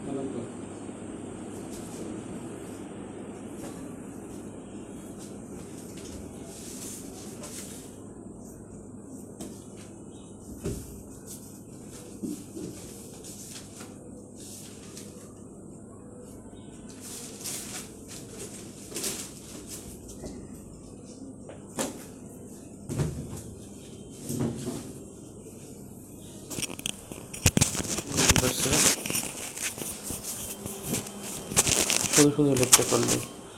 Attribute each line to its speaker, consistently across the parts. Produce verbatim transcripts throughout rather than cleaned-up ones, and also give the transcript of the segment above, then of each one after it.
Speaker 1: শুধু শুধু লেকচার করলে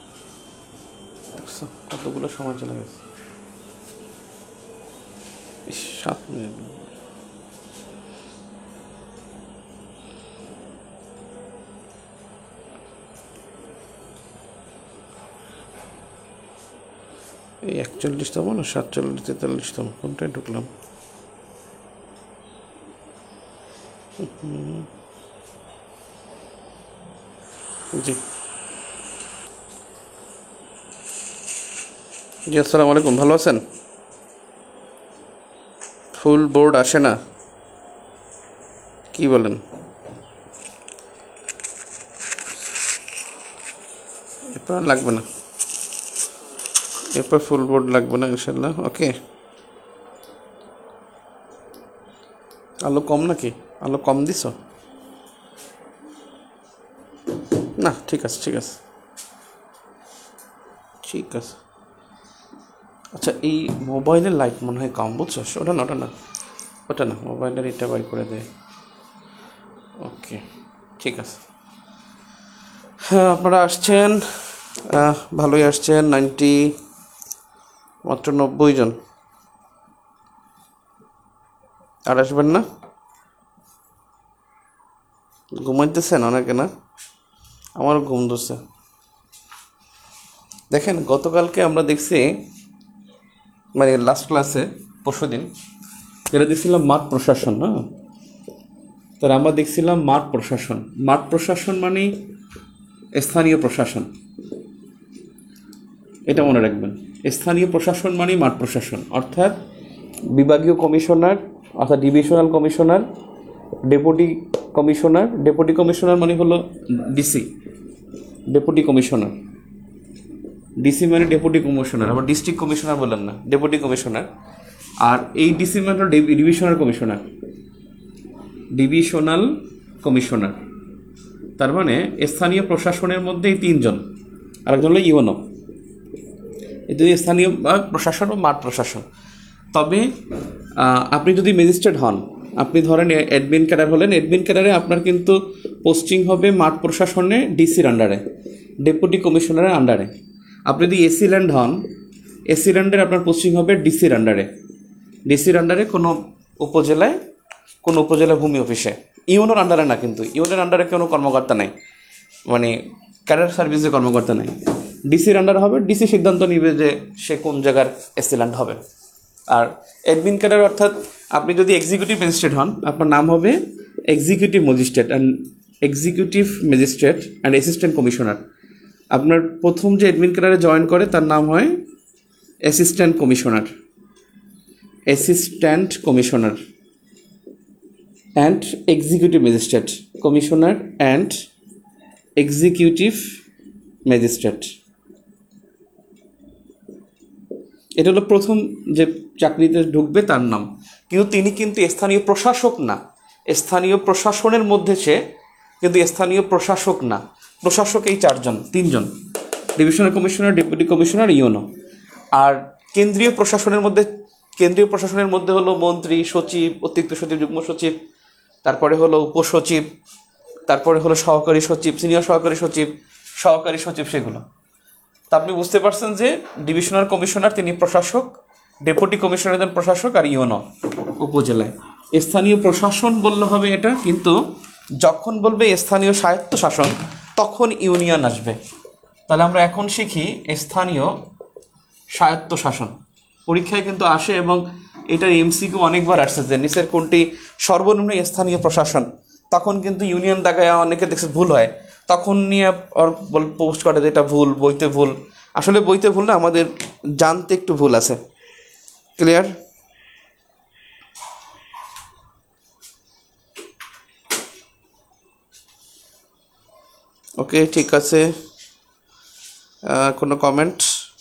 Speaker 1: কতগুলো সময় চলে গেছে। সাত মিনিট এই একচল্লিশতম না সাতচল্লিশ তেতাল্লিশতম কোনটায় ঢুকলাম? জি জি আসসালামু আলাইকুম, ভালো আছেন? ফুল বোর্ড আসে না, কি বলেন? এরপর লাগবে না, এরপর ফুল বোর্ড লাগবে না ইনশাল্লাহ। ওকে, আলো কম নাকি? আলো কম দিছ না? ঠিক আছে ঠিক আছে ঠিক আছে। আচ্ছা, এই মোবাইলের লাইট মনে হয় কম, বুঝছো? ওটা না ওটা না ওটা না মোবাইলের এটা বাই করে দেয়। ওকে ঠিক আছে। হ্যাঁ, আপনারা আসছেন, ভালোই আসছেন। নাইনটি মাত্র নব্বই জন। আর আসবেন না? ঘুমাইতেছেন অনেকে না? আমারও ঘুম ধরছে। দেখেন, গতকালকে আমরা দেখছি, মানে লাস্ট ক্লাসে পরশু দিন যেটা দেখছিলাম মাঠ প্রশাসন। হ্যাঁ, তাহলে আমরা দেখছিলাম মাঠ প্রশাসন। মাঠ প্রশাসন মানে স্থানীয় প্রশাসন, এটা মনে রাখবেন। স্থানীয় প্রশাসন মানে মাঠ প্রশাসন, অর্থাৎ বিভাগীয় কমিশনার অর্থাৎ divisional commissioner, deputy commissioner. Deputy commissioner মানে হলো ডিসি, ডেপুটি কমিশনার। ডিসি মানে ডেপুটি কমিশনার, আবার ডিস্ট্রিক্ট কমিশনার বললেন না, ডেপুটি কমিশনার। আর এই ডিসি মানে হলো ডিভিশনাল কমিশনার, ডিভিশনাল কমিশনার। তার মানে স্থানীয় প্রশাসনের মধ্যে এই তিনজন, আরেকজন হলো ইউনো। এই দুই স্থানীয় প্রশাসন ও মাঠ প্রশাসন। তবে আপনি যদি ম্যাজিস্ট্রেট হন, আপনি ধরেন অ্যাডমিন ক্যাডার হলেন, অ্যাডমিন ক্যাডারে আপনার কিন্তু পোস্টিং হবে মাঠ প্রশাসনে ডিসির আন্ডারে, ডেপুটি কমিশনারের আন্ডারে। আপনি যদি এসি ল্যান্ড হন, এসি ল্যান্ডের আপনার পোস্টিং হবে ডিসির আন্ডারে, ডিসির আন্ডারে কোনো উপজেলায়, কোনো উপজেলা ভূমি অফিসে। ইউনোর আন্ডারে না, কিন্তু ইউনোর আন্ডারে কোনো কর্মকর্তা নেই, মানে ক্যাডার সার্ভিসে কর্মকর্তা নেই। ডিসির আন্ডার হবে, ডিসি সিদ্ধান্ত নিবে যে সে কোন জায়গার এসি ল্যান্ড হবে। আর অ্যাডমিন ক্যাডার অর্থাৎ আপনি যদি এক্সিকিউটিভ ম্যাজিস্ট্রেট হন, আপনার নাম হবে executive magistrate and executive magistrate and assistant commissioner. আপনার প্রথম যে অ্যাডমিন ক্যাডারে জয়েন করে তার নাম হয় assistant commissioner, assistant commissioner and executive magistrate, commissioner and executive magistrate. এটা হলো প্রথম যে চাকরিতে ঢুকবে তার নাম। কিন্তু তিনি কিন্তু স্থানীয় প্রশাসক না, স্থানীয় প্রশাসনের মধ্যে সে কিন্তু স্থানীয় প্রশাসক না। প্রশাসক এই চারজন, তিনজন, divisional commissioner, deputy commissioner, UNO. আর কেন্দ্রীয় প্রশাসনের মধ্যে, কেন্দ্রীয় প্রশাসনের মধ্যে হলো মন্ত্রী, সচিব, অতিরিক্ত সচিব, যুগ্ম সচিব, তারপরে হলো উপসচিব, তারপরে হলো সহকারী সচিব, সিনিয়র সহকারী সচিব, সহকারী সচিব, সেগুলো। তা আপনি বুঝতে পারছেন যে ডিভিশনাল কমিশনার তিনি প্রশাসক, ডেপুটি কমিশনার দেন প্রশাসক, আর ইউনো উপজেলায়। স্থানীয় প্রশাসন বললে হবে এটা, কিন্তু যখন বলবে স্থানীয় স্বায়ত্ত শাসন তখন ইউনিয়ন আসবে। তাহলে আমরা এখন শিখি স্থানীয় স্বায়ত্ত শাসন। পরীক্ষায় কিন্তু আসে এবং এটার এমসিকিউ অনেকবার আসছে যে নিচের কোনটি সর্বনিম্ন স্থানীয় প্রশাসন। তখন কিন্তু ইউনিয়ন দেখায় অনেকে দেখছে ভুল হয়, তখন নিয়ে পোস্ট করে যে এটা ভুল, বইতে ভুল। আসলে বইতে ভুল না, আমাদের জানতে একটু ভুল আছে। ক্লিয়ার? ওকে, ঠিক আছে। কোনো কমেন্ট?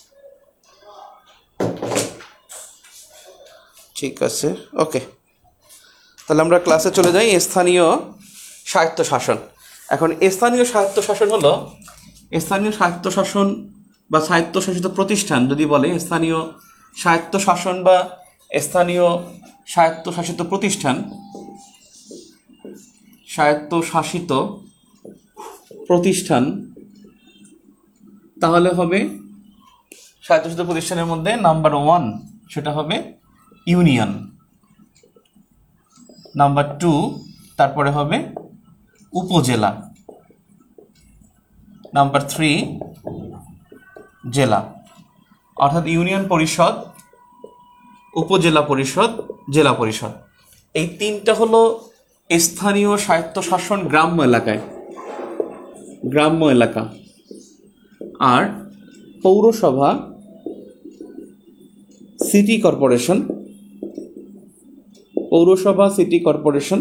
Speaker 1: ঠিক আছে, ওকে, তাহলে আমরা ক্লাসে চলে যাই। স্থানীয় স্বায়ত্তশাসন। এখন স্থানীয় স্বায়ত্তশাসন হলো, স্থানীয় স্বায়ত্তশাসন বা স্বায়ত্তশাসিত প্রতিষ্ঠান যদি বলে, স্থানীয় স্বায়ত্তশাসন বা স্থানীয় স্বায়ত্তশাসিত প্রতিষ্ঠান, স্বায়ত্তশাসিত প্রতিষ্ঠান, তাহলে হবে স্বায়ত্তশাসিত প্রতিষ্ঠানের মধ্যে নাম্বার ওয়ান সেটা হবে ইউনিয়ন, নাম্বার টু তারপরে হবে উপজেলা, নাম্বার থ্রি জেলা। অর্থাৎ ইউনিয়ন পরিষদ, উপজেলা পরিষদ, জেলা পরিষদ, এই তিনটা হলো স্থানীয় স্বায়ত্তশাসন গ্রাম্য এলাকায়, গ্রাম্য এলাকা। আর পৌরসভা, সিটি কর্পোরেশন, পৌরসভা সিটি কর্পোরেশন,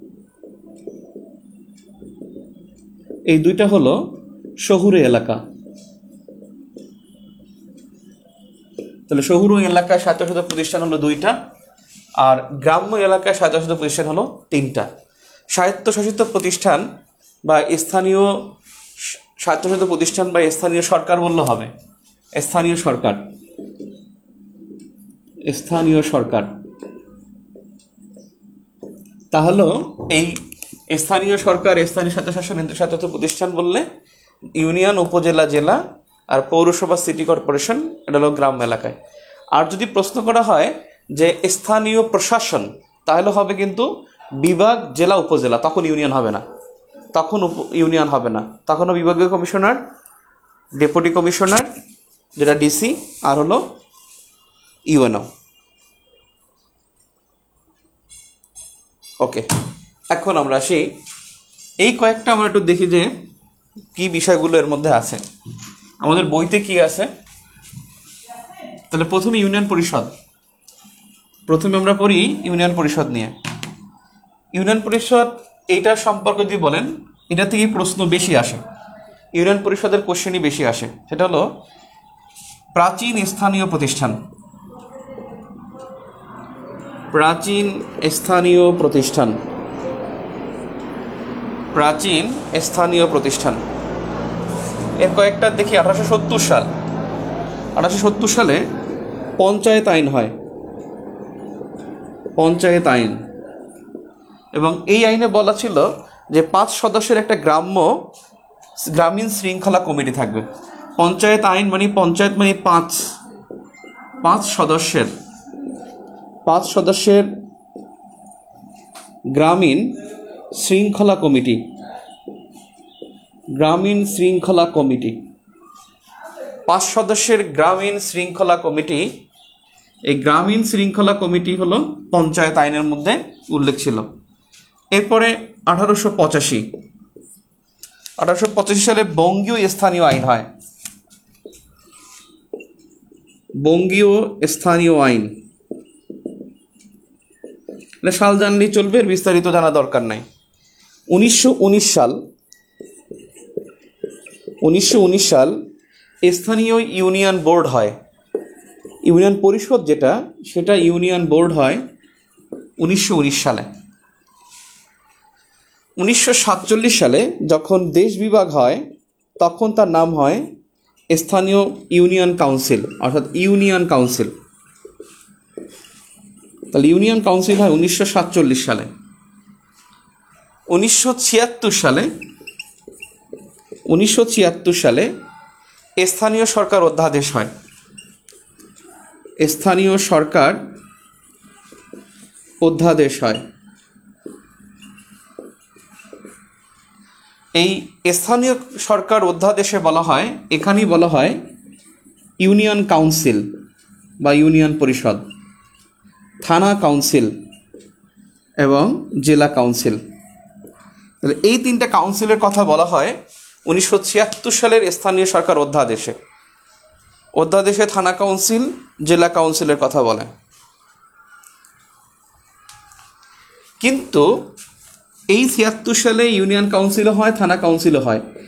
Speaker 1: এই দুইটা হলো শহুরে এলাকা। তাহলে শহুরে এলাকায় স্বায়ত্তশাসিত প্রতিষ্ঠান হলো দুইটা, আর গ্রাম্য এলাকায় স্বায়ত্তশাসিত প্রতিষ্ঠান হলো তিনটা। স্বায়ত্তশাসিত প্রতিষ্ঠান বা স্থানীয় স্বায়ত্তশাসিত প্রতিষ্ঠান বা স্থানীয় সরকার বললে হবে, স্থানীয় সরকার, স্থানীয় সরকার। তাহলে এই স্থানীয় সরকার, স্থানীয় স্বায়ত্তশাসন, স্বায়ত্তশাসিত প্রতিষ্ঠান বললে ইউনিয়ন, উপজেলা, জেলা, আর পৌরসভা সিটি কর্পোরেশন এটা হলো গ্রাম এলাকায়। আর যদি প্রশ্ন করা হয় যে স্থানীয় প্রশাসন, তাহলে হবে কিন্তু বিভাগ, জেলা, উপজেলা, তখন ইউনিয়ন হবে না, তখন ইউনিয়ন হবে না, তখনও বিভাগীয় কমিশনার, ডেপুটি কমিশনার যেটা ডিসি, আর হলো ইউএনও। ওকে, এখন আমরা আসি, এই কয়েকটা আমরা একটু দেখি যে কি বিষয়গুলো এর মধ্যে আছে, আমাদের বইতে কি আছে। তাহলে প্রথমে ইউনিয়ন পরিষদ, প্রথমে আমরা পড়ি ইউনিয়ন পরিষদ নিয়ে। ইউনিয়ন পরিষদ এইটার সম্পর্কে যদি বলেন, এটা থেকেই প্রশ্ন বেশি আসে, ইউনিয়ন পরিষদের কোশ্চেনই বেশি আসে। সেটা হলো প্রাচীন স্থানীয় প্রতিষ্ঠান, প্রাচীন স্থানীয় প্রতিষ্ঠান, প্রাচীন স্থানীয় প্রতিষ্ঠান। এর কয়েকটা দেখি। আঠারোশো সত্তর সাল, আঠারোশো সত্তর সালে পঞ্চায়েত আইন হয়, পঞ্চায়েত আইন, এবং এই আইনে বলা ছিল যে পাঁচ সদস্যের একটা গ্রাম্য গ্রামীণ শৃঙ্খলা কমিটি থাকবে। পঞ্চায়েত আইন মানে, পঞ্চায়েত মানে পাঁচ পাঁচ সদস্যের পাঁচ সদস্যের গ্রামীণ শৃঙ্খলা কমিটি, গ্রামীণ শৃঙ্খলা কমিটি, পাঁচ সদস্যের গ্রামীণ শৃঙ্খলা কমিটি। এই গ্রামীণ শৃঙ্খলা কমিটি হলো পঞ্চায়েত আইনের মধ্যে উল্লেখ ছিল। এরপরে আঠারোশো পঁচাশি আঠারোশো পঁচাশি সালে বঙ্গীয় স্থানীয় আইন হয়, বঙ্গীয় স্থানীয় আইন। সাল জানলেই চলবে, এর বিস্তারিত জানা দরকার নাই। উনিশশো উনিশ সাল উনিশশো উনিশ সাল স্থানীয় ইউনিয়ন বোর্ড হয়, ইউনিয়ন পরিষদ যেটা, সেটা ইউনিয়ন বোর্ড হয় উনিশশো উনিশ সালে। উনিশশো সাতচল্লিশ সালে যখন দেশ বিভাগ হয়, তখন তার নাম হয় স্থানীয় ইউনিয়ন কাউন্সিল, অর্থাৎ ইউনিয়ন কাউন্সিল। তাহলে ইউনিয়ন কাউন্সিল হয় উনিশশো সাতচল্লিশ সালে। উনিশশো ছিয়াত্তর সালে উনিশশো ছিয়াত্তর সালে স্থানীয় সরকার অধ্যাদেশ হয়, স্থানীয় সরকার অধ্যাদেশ হয়। এই স্থানীয় সরকার অধ্যাদেশে বলা হয়, এখানেই বলা হয় ইউনিয়ন কাউন্সিল বা ইউনিয়ন পরিষদ, থানা কাউন্সিল এবং জেলা কাউন্সিল। তাহলে এই তিনটা কাউন্সিলের কথা বলা হয় উনিশশো ছিয়াত্তর সালের স্থানীয় সরকার অধ্যাদেশে। অধ্যাদেশে থানা কাউন্সিল, জেলা কাউন্সিলের কথা বলে। কিন্তু এই ছিয়াত্তর সালে ইউনিয়ন কাউন্সিলও হয়, থানা কাউন্সিলও হয়,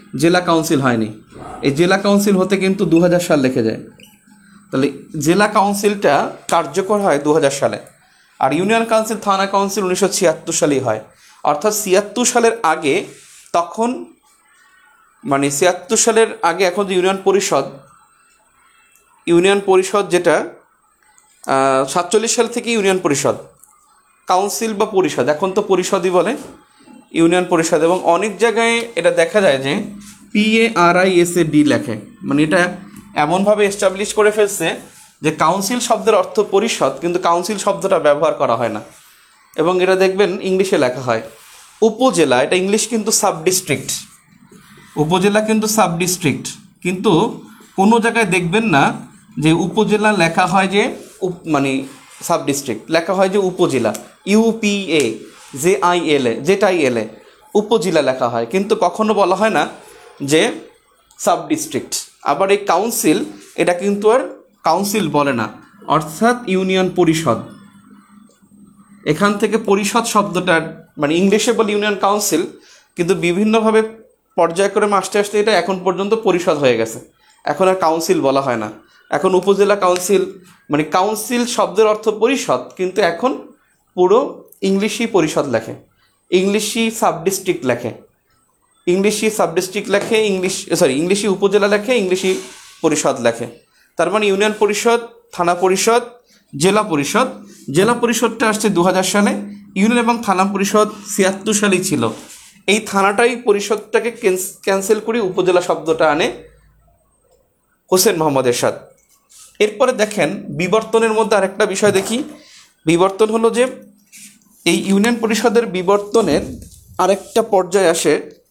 Speaker 1: জেলা কাউন্সিল হয়নি। এই জেলা কাউন্সিল হতে কিন্তু দু হাজার সাল লেগে যায়। তাহলে জেলা কাউন্সিলটা কার্যকর হয় দু হাজার সালে, আর ইউনিয়ন কাউন্সিল থানা কাউন্সিল উনিশশো ছিয়াত্তর সালেই হয়। অর্থাৎ ছিয়াত্তর সালের আগে তখন মানে ছিয়াত্তর সালের আগে এখন যে ইউনিয়ন পরিষদ ইউনিয়ন পরিষদ যেটা সাতচল্লিশ সাল থেকে ইউনিয়ন পরিষদ, কাউন্সিল বা পরিষদ, এখন তো পরিষদই বলে, ইউনিয়ন পরিষদ। এবং অনেক জায়গায় এটা দেখা যায় যে P A R I S A D লেখে, মানে এটা এমনভাবে এস্টাবলিশ করে ফেলছে যে কাউন্সিল শব্দের অর্থ পরিষদ, কিন্তু কাউন্সিল শব্দটা ব্যবহার করা হয় না। এবং এটা দেখবেন ইংলিশে লেখা হয় উপজেলা, এটা ইংলিশ কিন্তু সাব ডিস্ট্রিক্ট, উপজেলা কিন্তু সাব ডিস্ট্রিক্ট, কিন্তু কোনো জায়গায় দেখবেন না যে উপজেলা লেখা হয় যে মানে সাব ডিস্ট্রিক্ট, লেখা হয় যে upazila, UPA J I L A যেটাই এলে উপজেলা লেখা হয়, কিন্তু কখনো বলা হয় না যে সাব ডিস্ট্রিক্ট। আবার এই কাউন্সিল এটা কিন্তু আর কাউন্সিল বলে না, অর্থাৎ ইউনিয়ন পরিষদ। এখান থেকে পরিষদ শব্দটার মানে ইংলিশে বলে ইউনিয়ন কাউন্সিল, কিন্তু বিভিন্নভাবে পর্যায়ক্রমে আসতে আসতে এটা এখন পর্যন্ত পরিষদ হয়ে গেছে, এখন আর কাউন্সিল বলা হয় না, এখন উপজেলা কাউন্সিল। মানে কাউন্সিল শব্দের অর্থ পরিষদ, কিন্তু এখন পুরো ইংলিশই পরিষদ লেখে, ইংলিশই সাব ডিস্ট্রিক্ট লেখে, ইংলিশই সাব ডিস্ট্রিক্ট লেখে, ইংলিশ সরি ইংলিশই উপজেলা লেখে, ইংলিশই পরিষদ লেখে। তার মানে ইউনিয়ন পরিষদ, থানা পরিষদ, জেলা পরিষদ। জেলা পরিষদটা আসছে দু হাজার সালে, ইউনিয়ন এবং থানা পরিষদ ছিয়াত্তর সালেই ছিল। এই থানাটাই পরিষদটাকে ক্যান্সেল করে উপজেলা শব্দটা আনে হোসেন মোহাম্মদ এরশাদ। এরপরে দেখেন বিবর্তনের মধ্যে আরেকটা বিষয় দেখি। বিবর্তন হলো যে এই ইউনিয়ন পরিষদের বিবর্তনের আরেকটা পর্যায়ে আসে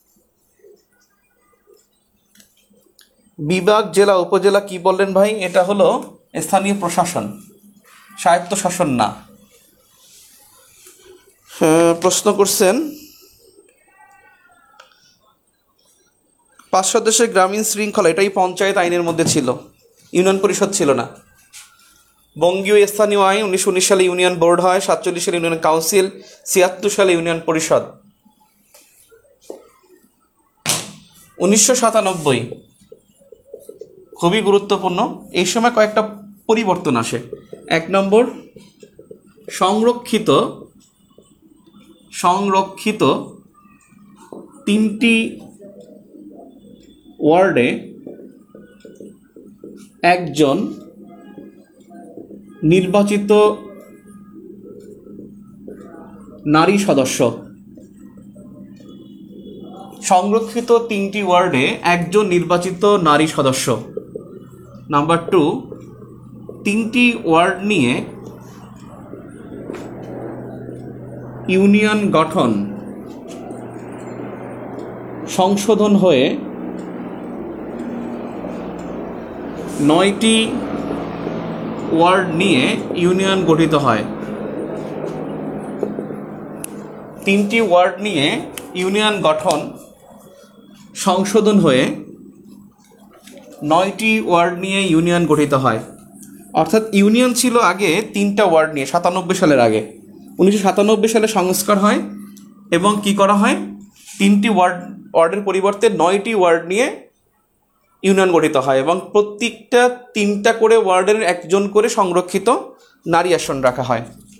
Speaker 1: বিভাগ, জেলা, উপজেলা। কি বললেন ভাই? এটা হলো স্থানীয় প্রশাসন, স্বায়ত্তশাসন না। প্রশ্ন করছেন পাঁচ সদস্যের গ্রামীণ শৃঙ্খলা, এটাই পঞ্চায়েত আইনের মধ্যে ছিল, ইউনিয়ন পরিষদ ছিল না। বঙ্গীয় স্থানীয় আইন উনিশশো উনিশ সালে ইউনিয়ন বোর্ড হয়, সাতচল্লিশ সালে ইউনিয়ন কাউন্সিল, ছিয়াত্তর সালে ইউনিয়ন পরিষদ। উনিশশো সাতানব্বই খুবই গুরুত্বপূর্ণ, এই সময় কয়েকটা পরিবর্তন আসে। এক নম্বর, সংরক্ষিত সংরক্ষিত তিনটি ওয়ার্ডে একজন নির্বাচিত নারী সদস্য। সংরক্ষিত তিনটি ওয়ার্ডে একজন নির্বাচিত নারী সদস্য। নাম্বার টু, তিনটি ওয়ার্ড নিয়ে ইউনিয়ন গঠন সংশোধন হয়ে নয়টি ওয়ার্ড নিয়ে ইউনিয়ন গঠিত হয়। তিনটি ওয়ার্ড নিয়ে ইউনিয়ন গঠন সংশোধন হয়ে নয়টি ওয়ার্ড নিয়ে ইউনিয়ন গঠিত হয়। অর্থাৎ ইউনিয়ন ছিল আগে তিনটা ওয়ার্ড নিয়ে, সাতানব্বই সালের আগে। উনিশশো সাতানব্বই সালে সংস্কার হয় এবং কি করা হয়, তিনটি ওয়ার্ড ওয়ার্ডের পরিবর্তে নয়টি ওয়ার্ড নিয়ে ইউনিয়ন গঠিত হয়, এবং প্রত্যেকটা তিনটা করে ওয়ার্ডের একজন করে সংরক্ষিত নারী আসন রাখা হয়।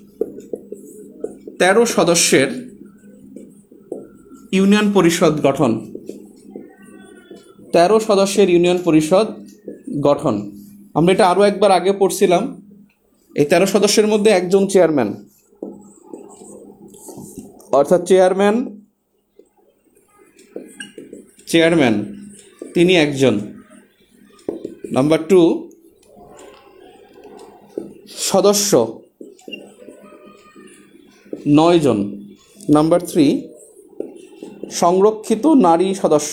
Speaker 1: তেরো সদস্যের ইউনিয়ন পরিষদ গঠন। তেরো সদস্যের ইউনিয়ন পরিষদ গঠন আমরা এটা আরও একবার আগে পড়ছিলাম। এই তেরো সদস্যের মধ্যে একজন চেয়ারম্যান, অর্থাৎ চেয়ারম্যান চেয়ারম্যান তিনি একজন। নাম্বার টু, সদস্য নয় জন। নাম্বার থ্রি, সংরক্ষিত নারী সদস্য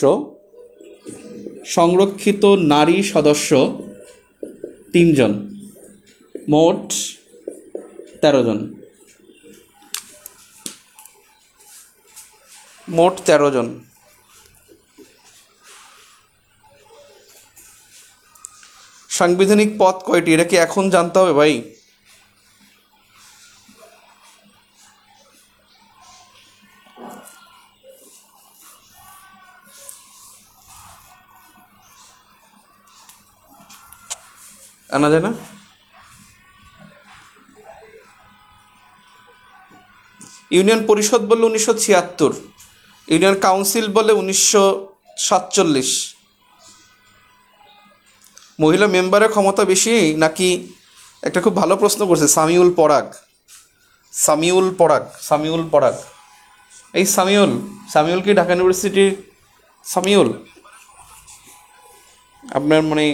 Speaker 1: সংরক্ষিত নারী সদস্য তিনজন, মোট তেরো জন। মোট তেরো জন। সাংবিধানিক পদ কয়টি, এটা কি এখন জানতে হবে ভাই? আনা যায় না? ইউনিয়ন পরিষদ বললে উনিশশো ছিয়াত্তর, ইউনিয়ন কাউন্সিল বলে উনিশশো সাতচল্লিশ। মহিলা মেম্বারের ক্ষমতা বেশি নাকি? একটা খুব ভালো প্রশ্ন করছে সামিউল পরাগ, সামিউল পরাগ সামিউল পরাগ এই সামিউল সামিউল কি ঢাকা ইউনিভার্সিটির সামিউল? আপনার মানে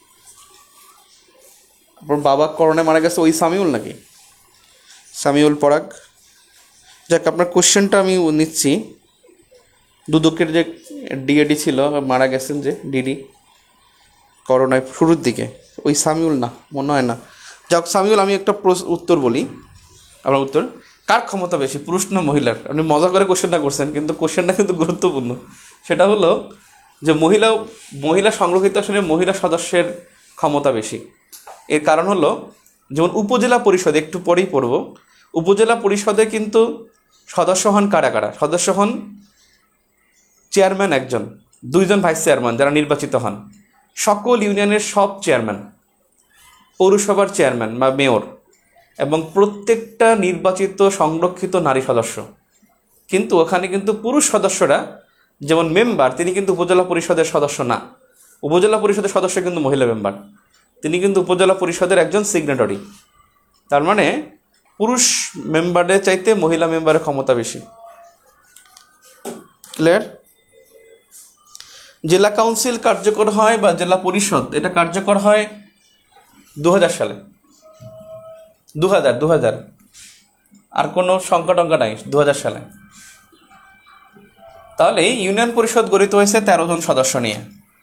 Speaker 1: আপনার বাবা করোনায় মারা গেছে ওই সামিউল নাকি? সামিউল পরাগ। যাক, আপনার কোশ্চেনটা আমি নিচ্ছি। দুদকের যে ডিএডি ছিল মারা গেছেন যে ডিডি করোনায় শুরুর দিকে, ওই সামিউল না, মনে হয় না। যাক, সামিউল, আমি একটা উত্তর বলি। আপনার উত্তর, কার ক্ষমতা বেশি, পুরুষ না মহিলার? আপনি মজা করে কোশ্চেনটা করছেন, কিন্তু কোশ্চেনটা কিন্তু গুরুত্বপূর্ণ। সেটা হলো যে মহিলা মহিলা সংরক্ষিত আসনে মহিলা সদস্যের ক্ষমতা বেশি। এর কারণ হলো, যেমন উপজেলা পরিষদে, একটু পরেই পড়ব, উপজেলা পরিষদে কিন্তু সদস্য হন কারা কারা? সদস্য হন চেয়ারম্যান একজন, দুইজন ভাইস চেয়ারম্যান যারা নির্বাচিত হন, সকল ইউনিয়নের সব চেয়ারম্যান, পৌরসভার চেয়ারম্যান বা মেয়র, এবং প্রত্যেকটা নির্বাচিত সংরক্ষিত নারী সদস্য। কিন্তু ওখানে কিন্তু পুরুষ সদস্যরা, যেমন মেম্বার, তিনি কিন্তু উপজেলা পরিষদের সদস্য না। উপজেলা পরিষদের সদস্য কিন্তু মহিলা মেম্বার, তিনি কিন্তু উপজেলা পরিষদের একজন সিগনেটরি। তার মানে পুরুষ মেম্বারের চাইতে মহিলা মেম্বারের ক্ষমতা বেশি। ক্লিয়ার? জেলা কাউন্সিল কার্যকর হয় বা জেলা পরিষদ, এটা কার্যকর হয় দু হাজার সালে। দু হাজার দু হাজার আর কোনো সংখ্যা টঙ্কা নাই, দু হাজার সালে। তাহলে ইউনিয়ন পরিষদ গঠিত হয়েছে তেরো জন সদস্য নিয়ে।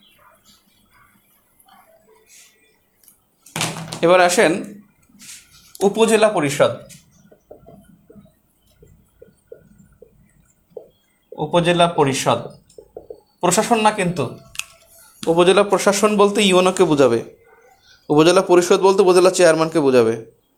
Speaker 1: এবার আসেন উপজেলা পরিষদ। উপজেলা পরিষদ প্রশাসন না, কিন্তু উপজেলা প্রশাসন বলতে ইউনোকে বোঝাবে, উপজেলা পরিষদ বলতে উপজেলা চেয়ারম্যানকে বোঝাবে।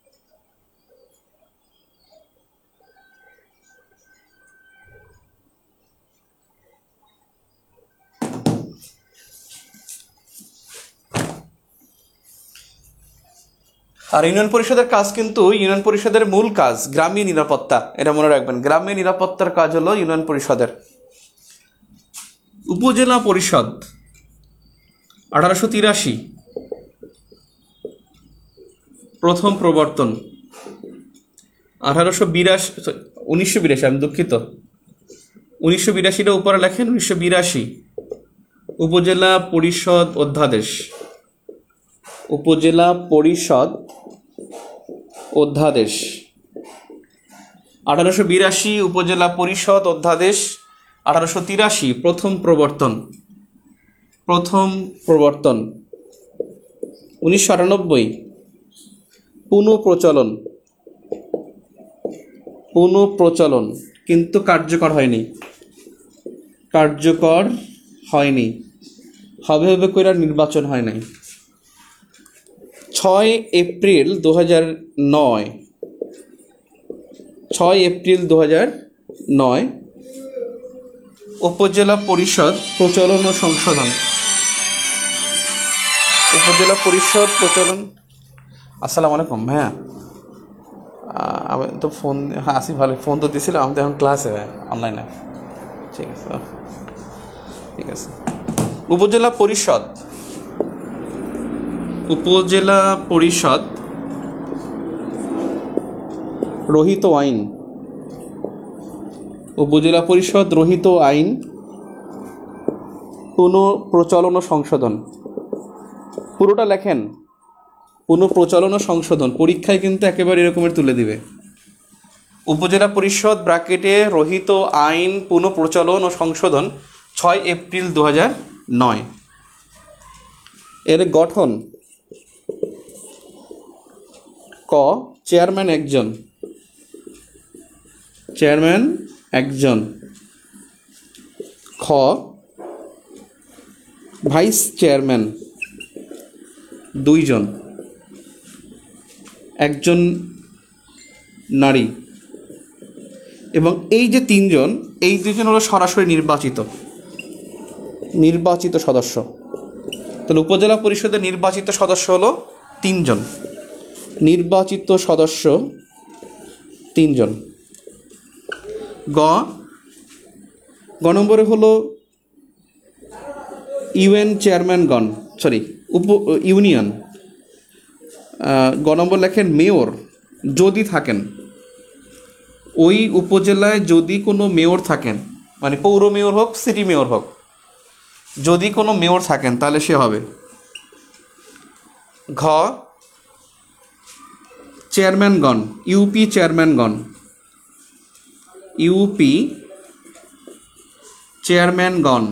Speaker 1: আর ইউনিয়ন পরিষদের কাজ কিন্তু, ইউনিয়ন পরিষদের মূল কাজ গ্রামীণ নিরাপত্তা, এটা মনে রাখবেন। গ্রামীণ নিরাপত্তার কাজ হলো ইউনিয়ন পরিষদের। উপজেলা পরিষদ আঠারোশো তিরাশি প্রথম প্রবর্তন, আঠারোশো বিরাশি উনিশশো বিরাশি আমি দুঃখিত উনিশশো বিরাশিটা উপরে লেখেন, উনিশশো বিরাশি উপজেলা পরিষদ অধ্যাদেশ। উপজেলা পরিষদ অধ্যাদেশ আঠারোশো বিরাশি উপজেলা পরিষদ অধ্যাদেশ আঠারোশো তিরাশি প্রথম প্রবর্তন। প্রথম প্রবর্তন উনিশশো আটানব্বই পুনঃপ্রচলন। পুনঃপ্রচলন কিন্তু কার্যকর হয়নি, কার্যকর হয়নি হবে হবে করে নির্বাচন হয় নাই। ছয় এপ্রিল দু হাজার নয় ছয় এপ্রিল দু হাজার নয় উপজেলা পরিষদ প্রচলন ও সংশোধন। উপজেলা পরিষদ প্রচলন। আসসালামু আলাইকুম। হ্যাঁ, আমি তো ফোন, হ্যাঁ আসি, ভালো ফোন তো দিয়েছিলাম, আমি তো এখন ক্লাসে অনলাইনে। ঠিক আছে, ঠিক আছে। উপজেলা পরিষদ উপজেলা পরিষদ রহিত আইন। উপজেলা পরিষদ রহিত আইন পুনঃপ্রচলন ও সংশোধন। পুরোটা লেখেন, পুনঃপ্রচলন ও সংশোধন। পরীক্ষায় কিন্তু একেবারে এরকমের তুলে দিবে। উপজেলা পরিষদ ব্র্যাকেটে রহিত আইন পুনঃপ্রচলন ও সংশোধন, ছয় এপ্রিল দু হাজার নয়। এর গঠন: ক, চেয়ারম্যান একজন, চেয়ারম্যান একজন। খ, ভাইস চেয়ারম্যান দুইজন, একজন নারী। এবং এই যে তিনজন, এই দুজন হলো সরাসরি নির্বাচিত নির্বাচিত সদস্য। তাহলে উপজেলা পরিষদের নির্বাচিত সদস্য হলো তিনজন, নির্বাচিত সদস্য তিনজন। গ গ নম্বরে হলো ইউএন চেয়ারম্যানগণ, সরি উপ ইউনিয়ন। গ নম্বর লেখেন মেয়র যদি থাকেন, ওই উপজেলায় যদি কোনো মেয়র থাকেন, মানে পৌর মেয়র হোক সিটি মেয়র হোক, যদি কোনো মেয়র থাকেন তাহলে সে হবে। ঘ চেয়ারম্যানগণ, ইউপি চেয়ারম্যানগণ, ইউপি চেয়ারম্যানগণ,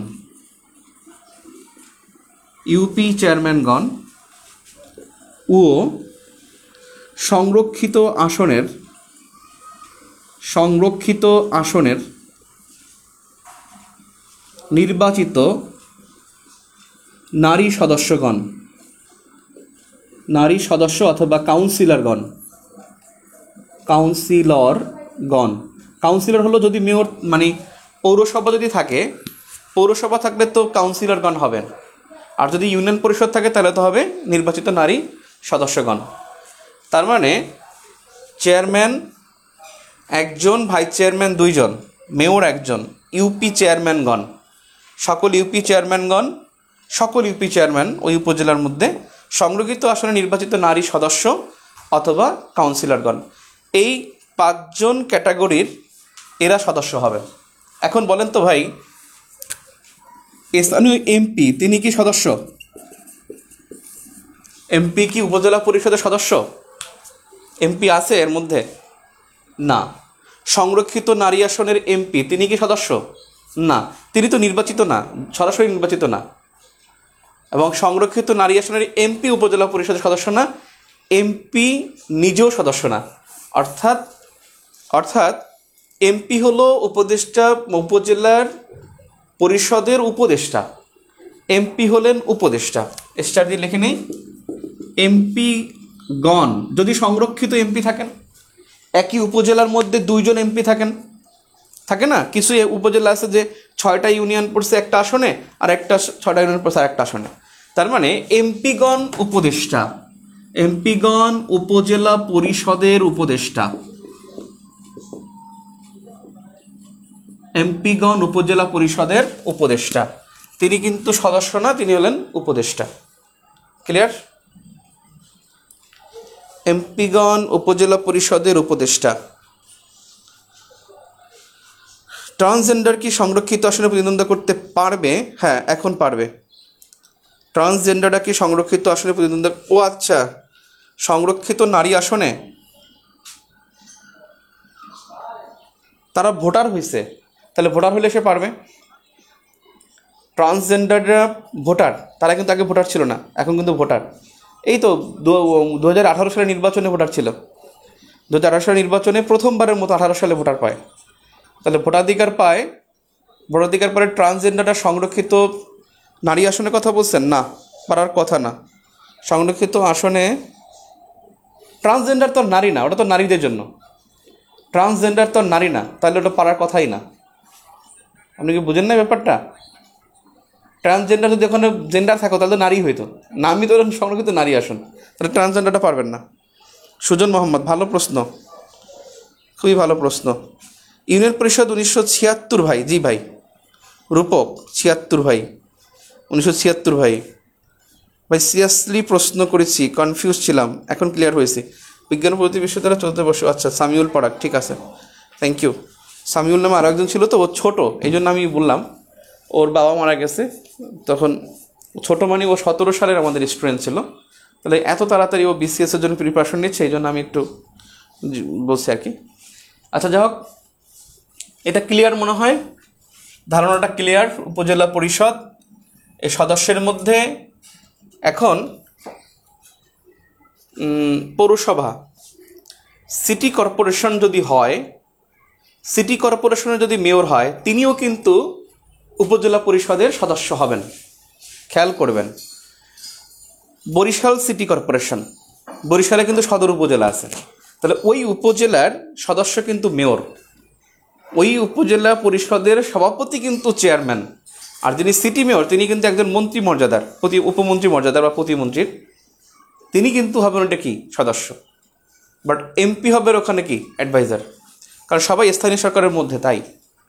Speaker 1: ইউপি চেয়ারম্যানগণ ও সংরক্ষিত আসনের সংরক্ষিত আসনের নির্বাচিত নারী সদস্যগণ, নারী সদস্য অথবা কাউন্সিলরগণ, কাউন্সিলরগণ। কাউন্সিলর হলো যদি মেয়র মানে পৌরসভা যদি থাকে, পৌরসভা থাকলে তো কাউন্সিলরগণ হবেন, আর যদি ইউনিয়ন পরিষদ থাকে তাহলে তো হবে নির্বাচিত নারী সদস্যগণ। তার মানে চেয়ারম্যান একজন, ভাইস চেয়ারম্যান দুইজন, মেয়র একজন, ইউপি চেয়ারম্যানগণ, সকল ইউপি চেয়ারম্যানগণ, সকল ইউপি চেয়ারম্যান ওই উপজেলার মধ্যে সংরক্ষিত আসনে নির্বাচিত নারী সদস্য অথবা কাউন্সিলরগণ, এই পাঁচজন ক্যাটাগরির এরা সদস্য হবে। এখন বলেন তো ভাই, স্থানীয় এমপি তিনি কি সদস্য? এমপি কি উপজেলা পরিষদের সদস্য? এমপি আছে এর মধ্যে? না। সংরক্ষিত নারী আসনের এমপি তিনি কি সদস্য? না, তিনি তো নির্বাচিত না, সরাসরি নির্বাচিত না। এবং সংরক্ষিত নারী আসনের এমপি উপজেলা পরিষদের সদস্য না, এমপি নিজেও সদস্য না। অর্থাৎ অর্থাৎ এমপি হলো উপদেষ্টা, উপজেলার পরিষদের উপদেষ্টা। এমপি হলেন উপদেষ্টা, স্টার দিয়ে লিখে নেই। এমপি গণ যদি সংরক্ষিত এমপি থাকেন, একই উপজেলার মধ্যে দুইজন এমপি থাকেন, থাকে না কিছু উপজেলা আছে যে ছয়টা ইউনিয়ন পড়ছে একটা আসনে, আর একটা ছয়টা ইউনিয়ন পড়ছে আর একটা আসনে। তার মানে এমপিগণ উপদেষ্টা, এমপিগণ উপজেলা পরিষদের উপদেষ্টা, এমপিগণ উপজেলা পরিষদের উপদেষ্টা, তিনি কিন্তু সদস্য না, তিনি হলেন উপদেষ্টা। ক্লিয়ার? এমপিগণ উপজেলা পরিষদের উপদেষ্টা। ট্রান্সজেন্ডার কি সংরক্ষিত আসনে প্রতিদ্বন্দ্বিতা করতে পারবে? হ্যাঁ, এখন পারবে। ট্রান্সজেন্ডাররা কি সংরক্ষিত আসনে প্রতিদ্বন্দ্বিতা, ও আচ্ছা, সংরক্ষিত নারী আসনে তারা ভোটার হয়েছে, তাহলে ভোটার হলে সে পারবে। ট্রান্সজেন্ডাররা ভোটার, তারা কিন্তু আগে ভোটার ছিল না, এখন কিন্তু ভোটার। এই তো দু হাজার আঠারো সালে নির্বাচনে ভোটার ছিল, দু হাজার আঠারো সালে নির্বাচনে প্রথমবারের মতো আঠারো সালে ভোটার পায়, তাহলে ভোটাধিকার পায়। ভোটাধিকার পরে ট্রান্সজেন্ডাররা সংরক্ষিত নারী আসনে কথা বলছেন না, পারার কথা না। সংরক্ষিত আসনে ট্রান্সজেন্ডার তো নারী না, ওটা তো নারীদের জন্য। ট্রান্সজেন্ডার তো নারী না, তাহলে ওটা পারার কথাই না। আপনি কি বুঝেন না ব্যাপারটা? ট্রান্সজেন্ডার যদি ওখানে জেন্ডার থাকো তাহলে তো নারী হইতো, নামই তো সংরক্ষিত নারী আসন, তাহলে ট্রান্সজেন্ডারটা পারবেন না। সুজন মোহাম্মদ, ভালো প্রশ্ন, খুবই ভালো প্রশ্ন। ইউনিয়ন পরিষদ উনিশশো ছিয়াত্তর ভাই, জি ভাই। রূপক ছিয়াত্তর ভাই, উনিশশো ছিয়াত্তর ভাই। ভাই সিরিয়াসলি প্রশ্ন করেছি, কনফিউজ ছিলাম, এখন ক্লিয়ার হয়েছি। বিজ্ঞান ও প্রযুক্তি বিশ্ববিদ্যালয়ে চলতে বসে, আচ্ছা সামিউল পরাগ, ঠিক আছে, থ্যাংক ইউ। সামিউল নামে আরও একজন ছিল তো, ও ছোটো, এই জন্য আমি বললাম। ওর বাবা মারা গেছে তখন, ছোটো মানে ও সতেরো সালের আমাদের স্টুডেন্ট ছিল, তাহলে এত তাড়াতাড়ি ও বিসিএসের জন্য প্রিপারেশন নিচ্ছে, এই জন্য আমি একটু বলছি আর কি। আচ্ছা যাই হোক, এটা ক্লিয়ার মনে হয়, ধারণাটা ক্লিয়ার। উপজেলা পরিষদ এই সদস্যের মধ্যে এখন পৌরসভা, সিটি কর্পোরেশন যদি হয়, সিটি কর্পোরেশনের যদি মেয়র হয়, তিনিও কিন্তু উপজেলা পরিষদের সদস্য হবেন। খেয়াল করবেন, বরিশাল সিটি কর্পোরেশন, বরিশালে কিন্তু সদর উপজেলা আছে, তাহলে ওই উপজেলার সদস্য কিন্তু মেয়র, ওই উপজেলা পরিষদের সভাপতি কিন্তু চেয়ারম্যান, আর যিনি সিটি মেয়র তিনি কিন্তু একজন মন্ত্রী মর্যাদার, প্রতি উপমন্ত্রী মর্যাদার বা প্রতিমন্ত্রীর তিনি কিন্তু হবেন ওটা কি সদস্য, বাট এমপি হবে ওখানে কি অ্যাডভাইজার, কারণ সবাই স্থানীয় সরকারের মধ্যে। তাই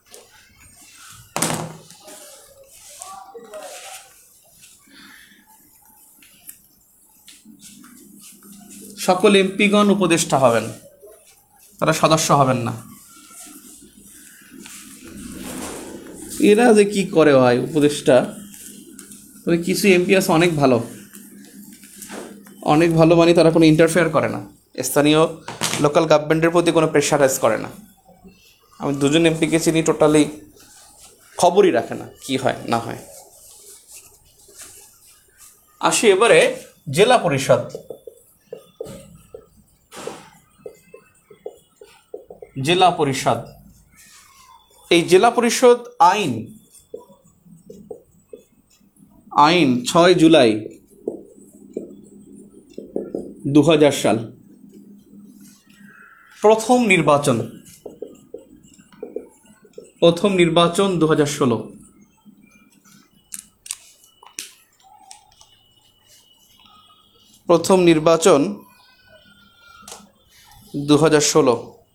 Speaker 1: সকল এমপিগণ উপদেষ্টা হবেন, তারা সদস্য হবেন না। এরা যে কি করে হয় উপদেষ্টা, তবে কিছু এমপি আছে অনেক ভালো, অনেক ভালো মানে তারা কোনো ইন্টারফেয়ার করে না, স্থানীয় লোকাল গভর্নমেন্টের প্রতি কোনো প্রেশারাইজ করে না। আমি দুজন এমপিকে চিনি, টোটালি খবরই রাখে না কি হয় না হয়। আসি এবারে জেলা পরিষদ। জেলা পরিষদ এই জেলা পরিষদ আইন আইন ছয় জুলাই দু হাজার সাল। প্রথম নির্বাচন প্রথম নির্বাচন দু হাজার ষোলো। প্রথম নির্বাচন দু হাজার ষোলো।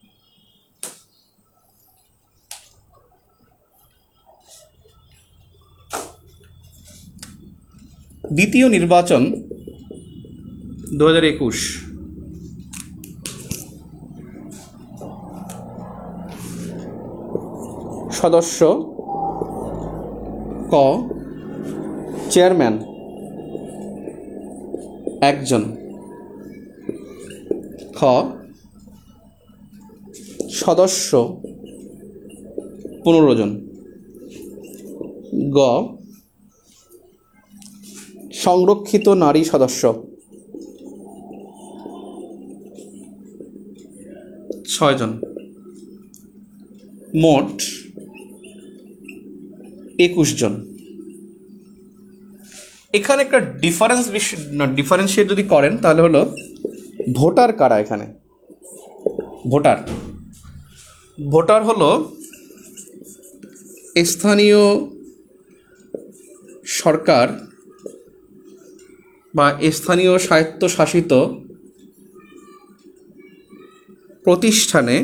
Speaker 1: দ্বিতীয় নির্বাচন দু হাজার একুশ। সদস্য ক চেয়ারম্যান একজন, খ সদস্য পনেরো জন, গ সংরক্ষিত নারী সদস্য ছয় জন, মোট একুশ জন। এখানে একটা ডিফারেন্স ডিফারেন্সিয়েট যদি করেন তাহলে হলো ভোটার কারা। এখানে ভোটার ভোটার হলো স্থানীয় সরকার বা স্থানীয় স্বায়ত্তশাসিত প্রতিষ্ঠানে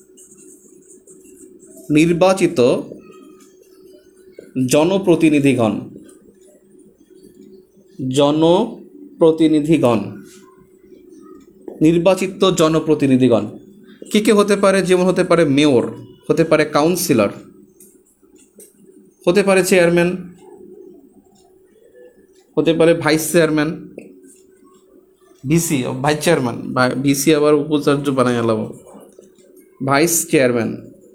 Speaker 1: নির্বাচিত জনপ্রতিনিধিগণ জনপ্রতিনিধিগণ নির্বাচিত জনপ্রতিনিধিগণ কে কে হতে পারে? যেমন হতে পারে মেয়র, হতে পারে কাউন্সিলর, হতে পারে চেয়ারম্যান, হতে পারে vice chairman, VC vice chairman, VC আবার উপাচার্য বানাই গেলাম, ভাইস চেয়ারম্যান।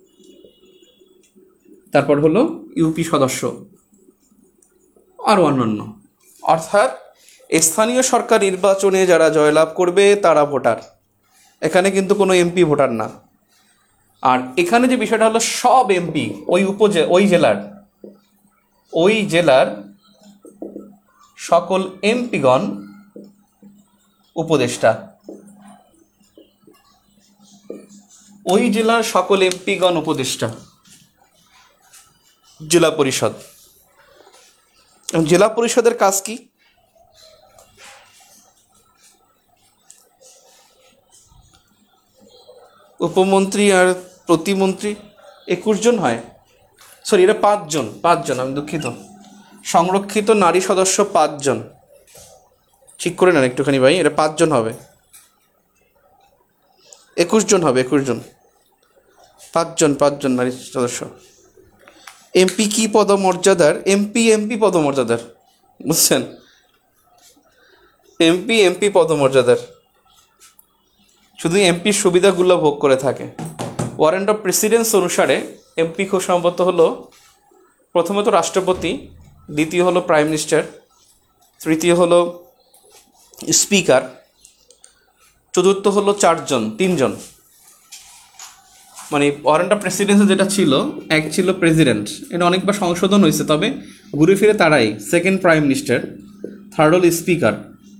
Speaker 1: তারপর হলো ইউপি সদস্য, আরও অন্যান্য। অর্থাৎ স্থানীয় সরকার নির্বাচনে যারা জয়লাভ করবে তারা ভোটার, এখানে কিন্তু কোনো এমপি ভোটার না। আর এখানে যে বিষয়টা হলো সব এমপি ওই উপজে ওই জেলার ওই জেলার সকল এমপিগণ উপদেষ্টা, ওই জেলার সকল এমপিগণ উপদেষ্টা। জেলা পরিষদ, জেলা পরিষদের কাজ কি? উপমন্ত্রী আর প্রতিমন্ত্রী একুশ জন হয়, সরি এটা পাঁচজন পাঁচজন আমি দুঃখিত। সংরক্ষিত নারী সদস্য পাঁচজন, ঠিক করে নেন একটুখানি ভাই, এটা পাঁচজন হবে, একুশ জন হবে, একুশ জন পাঁচজন পাঁচজন নারী সদস্য। এমপি কি পদমর্যাদার? এমপি এমপি পদমর্যাদার, বুঝছেন? এমপি এমপি পদমর্যাদার, শুধু এমপির সুবিধাগুলো ভোগ করে থাকে। ওয়ারেন্ট অফ প্রেসিডেন্স অনুসারে এমপি খুব সম্ভবত হলো প্রথমত রাষ্ট্রপতি, দ্বিতীয় হলো প্রাইম মিনিস্টার, তৃতীয় হলো স্পিকার, চতুর্থ হলো চারজন তিনজন। মানে ওয়ারেন্ট অফ প্রেসিডেন্সে যেটা ছিল, এক ছিল প্রেসিডেন্ট, এটা অনেকবার সংশোধন হয়েছে, তবে ঘুরে ফিরে তারাই। সেকেন্ড প্রাইম মিনিস্টার, থার্ড হলো স্পিকার,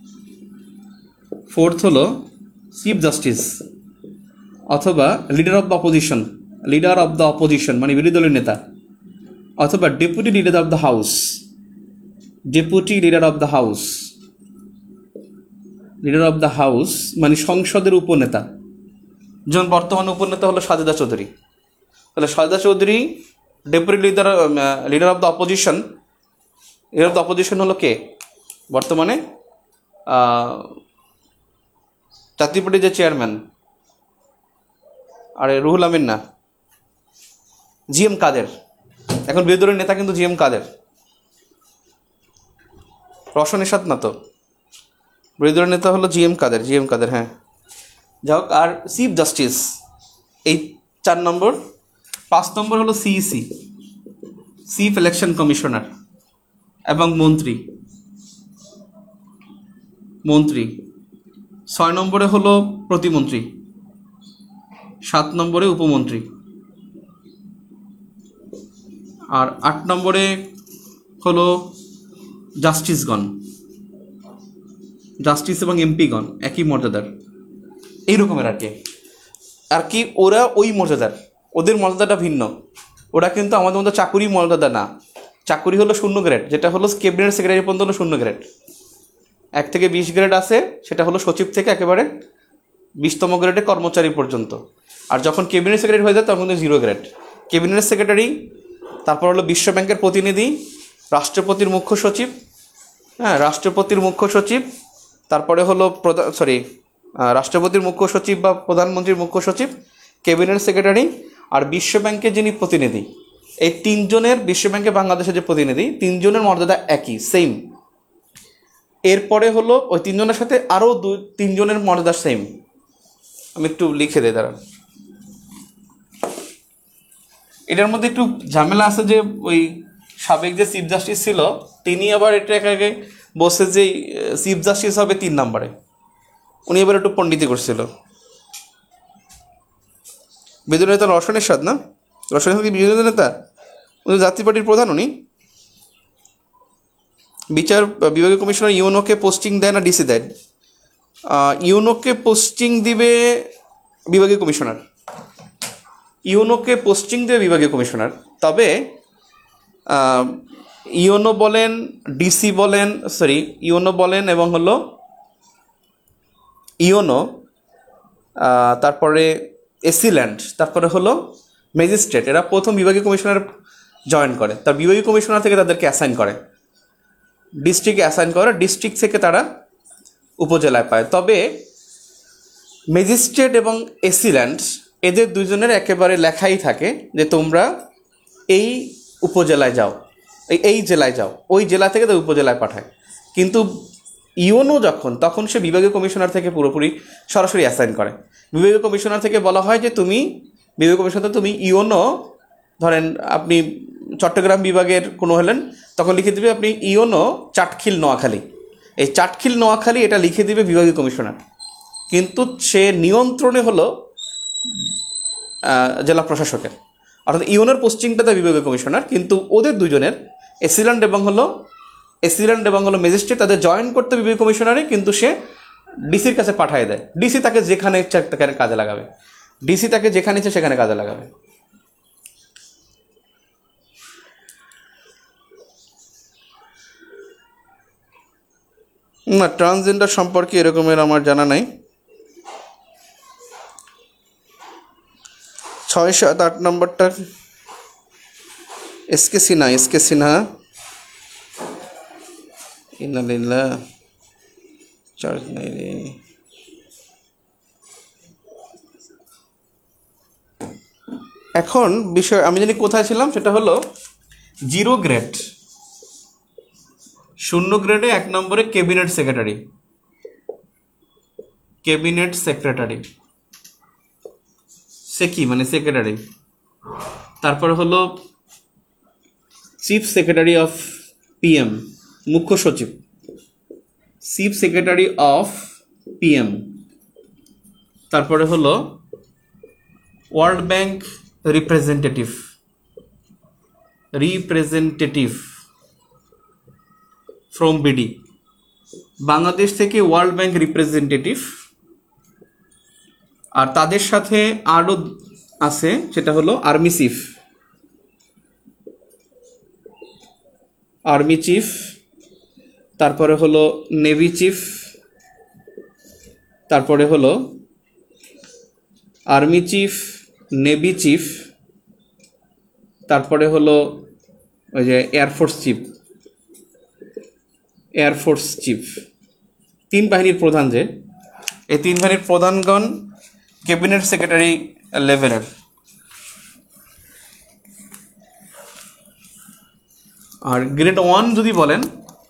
Speaker 1: ফোর্থ হলো চিফ জাস্টিস অথবা leader of the opposition, leader of the opposition মানে বিরোধী দলের নেতা, অথবা deputy leader of the house, deputy leader of the house. Leader of the house মানে সংসদের উপনেতা, যেমন বর্তমান উপনেতা হলো সাজেদা চৌধুরী। তাহলে Sajeda Chowdhury deputy leader leader of the opposition, leader of the opposition হলো কে বর্তমানে? জাতীয় পার্টির যে চেয়ারম্যান, আরে রুহুল আমিন না, জি এম কাদের। এখন বিরোধী দলের নেতা কিন্তু জি এম কাদের, রওশন এরশাদ না তো। বিরোধী দলের নেতা হলো জি এম কাদের, জি এম কাদের হ্যাঁ। যাই হোক, আর চিফ জাস্টিস এই চার নম্বর। পাঁচ নম্বর হলো সিইসি, চিফ ইলেকশন কমিশনার এবং মন্ত্রী মন্ত্রী ছয় নম্বরে হলো প্রতিমন্ত্রী, সাত নম্বরে উপমন্ত্রী, আর আট নম্বরে হলো জাস্টিসগণ, জাস্টিস এবং এমপিগণ একই মর্যাদার, এই রকমের আর কি। আর কি ওরা ওই মর্যাদার, ওদের মর্যাদাটা ভিন্ন। ওরা কিন্তু আমাদের মধ্যে চাকুরি মর্যাদা না। চাকুরি হলো শূন্য গ্রেড, যেটা হলো ক্যাবিনেট সেক্রেটারি পর্যন্ত হলো শূন্য গ্রেড। এক থেকে বিশ গ্রেড আছে, সেটা হলো সচিব থেকে একেবারে বিশতম গ্রেডে কর্মচারী পর্যন্ত। আর যখন ক্যাবিনেট সেক্রেটারি হয়ে যায় তখন কিন্তু জিরো গ্রেড। ক্যাবিনেট সেক্রেটারি, তারপর হলো বিশ্ব ব্যাংকের প্রতিনিধি, রাষ্ট্রপতির মুখ্য সচিব, হ্যাঁ রাষ্ট্রপতির মুখ্য সচিব, তারপরে হলো প্রধান সরি রাষ্ট্রপতির মুখ্য সচিব বা প্রধানমন্ত্রীর মুখ্য সচিব, ক্যাবিনেট সেক্রেটারি আর বিশ্ব ব্যাংকের যিনি প্রতিনিধি। এই তিনজনের, বিশ্ব ব্যাংকে বাংলাদেশের যে প্রতিনিধি, তিনজনের মর্যাদা একই, সেম। এরপরে হলো ওই তিনজনের সাথে আরও দুই তিনজনের মর্যাদা সেম। আমি একটু লিখে দিই দাঁড়ান। এটার মধ্যে একটু ঝামেলা আছে যে ওই সাবেক যে চিফ জাস্টিস ছিল তিনি আবার এটা একে বলছে যে চিফ জাস্টিস হবে তিন নম্বরে। উনি এবার একটু পণ্ডিতি করছিল। বিরোধী নেতা রওশন এরশাদ না, রওশন এরশাদ কি বিরোধী নেতা? উনি জাতীয় পার্টির প্রধান। উনি বিচার বিভাগীয় কমিশনার ইউনোকে পোস্টিং দেয় না ডিসি দেয়? ইউনোকে পোস্টিং দিবে বিভাগীয় কমিশনার, ইউনোকে পোস্টিং দেবে বিভাগীয় কমিশনার। তবে ইউনো বলেন, ডিসি বলেন, সরি ইউনো বলেন এবং হলো ইউনো, তারপরে এসিল্যান্ড, তারপরে হলো ম্যাজিস্ট্রেট, এরা প্রথম বিভাগীয় কমিশনার জয়েন করে। তার বিভাগীয় কমিশনার থেকে তাদেরকে অ্যাসাইন করে, ডিস্ট্রিক্টে অ্যাসাইন করে, ডিস্ট্রিক্ট থেকে তারা উপজেলায় পায়। তবে ম্যাজিস্ট্রেট এবং এসিল্যান্ড এদের দুজনের একেবারে লেখাই থাকে যে তোমরা এই উপজেলায় যাও, এই এই জেলায় যাও, ওই জেলা থেকে তো উপজেলায় পাঠায়। কিন্তু ইউনো যখন, তখন সে বিভাগীয় কমিশনার থেকে পুরোপুরি সরাসরি অ্যাসাইন করে। বিভাগীয় কমিশনার থেকে বলা হয় যে তুমি বিভাগীয় কমিশনার, তুমি ইউনো, ধরেন আপনি চট্টগ্রাম বিভাগের কোনো হলেন, তখন লিখে দিবে আপনি ইউনো চাটখিল নোয়াখালী। এই চাটখিল নোয়াখালী এটা লিখে দিবে বিভাগীয় কমিশনার, কিন্তু সে নিয়ন্ত্রণে হলো জেলা প্রশাসকের। অর্থাৎ ইউনোর পোস্টিংটা তার বিভাগীয় কমিশনার, কিন্তু ওদের দুজনের এসিল্যান্ড এবং হলো এসিল্যান্ড এবং হলো ম্যাজিস্ট্রেট তাদের জয়েন করতে বিভাগীয় কমিশনারে, কিন্তু সে ডিসির কাছে পাঠিয়ে দেয়। ডিসি তাকে যেখানে ইচ্ছা সেখানে কাজে লাগাবে, ডিসি তাকে যেখানে ইচ্ছে সেখানে কাজে লাগাবে। না, ট্রান্সজেন্ডার সম্পর্কে এরকমের আমার জানা নাই। ছয় সাত আট নম্বরটা S K Sinha, S K Sinha ইন্নালিল্লাহ চার্জ নাই রে। এখন বিষয় আমি জানি কোথায় ছিলাম, সেটা হলো জিরো গ্রেড, শূন্য গ্রেডে এক নম্বরে ক্যাবিনেট সেক্রেটারি, ক্যাবিনেট সেক্রেটারি সে কি মানে সেক্রেটারি। তারপর হলো চিফ সেক্রেটারি অফ পিএম, মুখ্য সচিব, চিফ সেক্রেটারি অফ পিএম। তারপরে হলো World Bank representative, representative from BD, Bangladesh থেকে ওয়ার্ল্ড ব্যাংক রিপ্রেজেন্টেটিভ। আর তাদের সাথে আরও আছে, সেটা হলো আর্মি চিফ, আর্মি চিফ, তারপরে হলো নেভি চিফ, তারপরে হলো আর্মি চিফ, নেভি চিফ, তারপরে হলো ওই যে এয়ারফোর্স চিফ, এয়ারফোর্স চিফ তিন বাহিনীর প্রধান, যে এই তিন বাহিনীর প্রধানগণ ক্যাবিনেট সেক্রেটারি লেভেলের। আর গ্রেড ওয়ান যদি বলেন,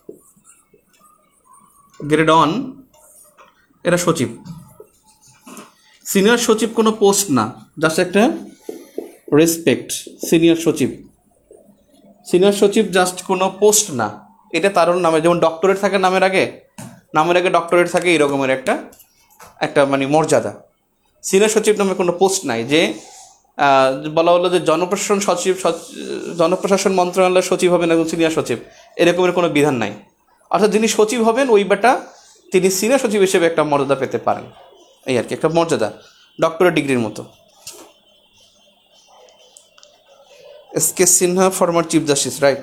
Speaker 1: গ্রেড ওয়ান এরা সচিব। সিনিয়র সচিব কোনো পোস্ট না, জাস্ট একটা রেসপেক্ট। সিনিয়র সচিব, সিনিয়র সচিব জাস্ট কোনো পোস্ট না, এটা তারও নামে, যেমন ডক্টরেট থাকে নামের আগে, নামের আগে ডক্টরেট থাকে, এরকমের একটা একটা মানে মর্যাদা। সিনিয়র সচিব নামে কোনো পোস্ট নাই যে বলা হলো যে জনপ্রশাসন সচিব, জনপ্রশাসন মন্ত্রণালয়ের সচিব হবেন একজন সিনিয়র সচিব, এরকমের কোনো বিধান নাই। অর্থাৎ যিনি সচিব হবেন ওই বেটা তিনি সিনিয়র সচিব হিসেবে একটা মর্যাদা পেতে পারেন, এই আর কি, একটা মর্যাদা ডক্টরেট ডিগ্রির মতো। S K Sinha, former chief justice, right.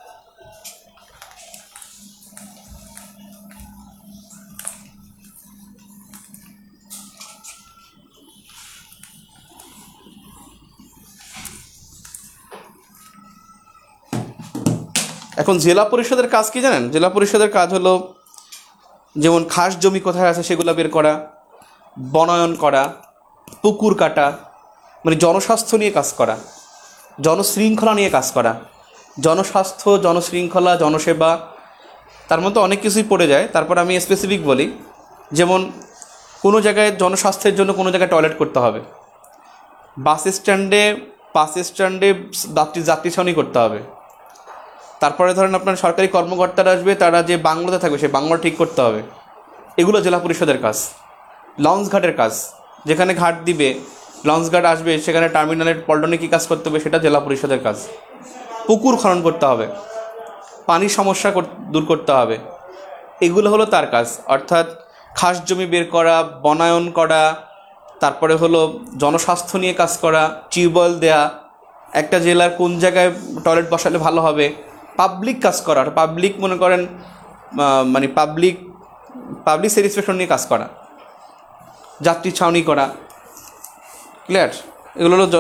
Speaker 1: এখন জেলা পরিষদের কাজ কি জানেন? জেলা পরিষদের কাজ হলো যেমন খাস জমি কোথায় আছে সেগুলো বের করা, বনায়ন করা, পুকুর কাটা, মানে জনস্বাস্থ্য নিয়ে কাজ করা, জনশৃঙ্খলা নিয়ে কাজ করা, জনস্বাস্থ্য, জনশৃঙ্খলা, জনসেবা, তার মধ্যে অনেক কিছুই পড়ে যায়। তারপর আমি স্পেসিফিক বলি, যেমন কোনো জায়গায় জনস্বাস্থ্যের জন্য কোনো জায়গায় টয়লেট করতে হবে, বাস স্ট্যান্ডে বাস স্ট্যান্ডে যাত্রী যাত্রী ছাউনি করতে হবে। তারপরে ধরেন আপনার সরকারি কর্মকর্তারা আসবে, তারা যে বাংলোতে থাকবে সেই বাংলো ঠিক করতে হবে, এগুলো জেলা পরিষদের কাজ। লঞ্চ ঘাটের কাজ, যেখানে ঘাট দিবে, লঞ্চ ঘাট আসবে, সেখানে টার্মিনালের পল্টনে কী কাজ করতে হবে সেটা জেলা পরিষদের কাজ। পুকুর খনন করতে হবে, পানির সমস্যা দূর করতে হবে, এগুলো হলো তার কাজ। অর্থাৎ খাস জমি বের করা, বনায়ন করা, তারপরে হলো জনস্বাস্থ্য নিয়ে কাজ করা, টিউবওয়েল দেয়া, একটা জেলার কোন জায়গায় টয়লেট বসালে ভালো হবে, পাবলিক কাজ করা। পাবলিক মনে করেন মানে পাবলিক পাবলিক স্যাটিসফ্যাকশন নিয়ে কাজ করা, যাত্রী ছাউনি করা, ক্লিয়ার? এগুলো হলো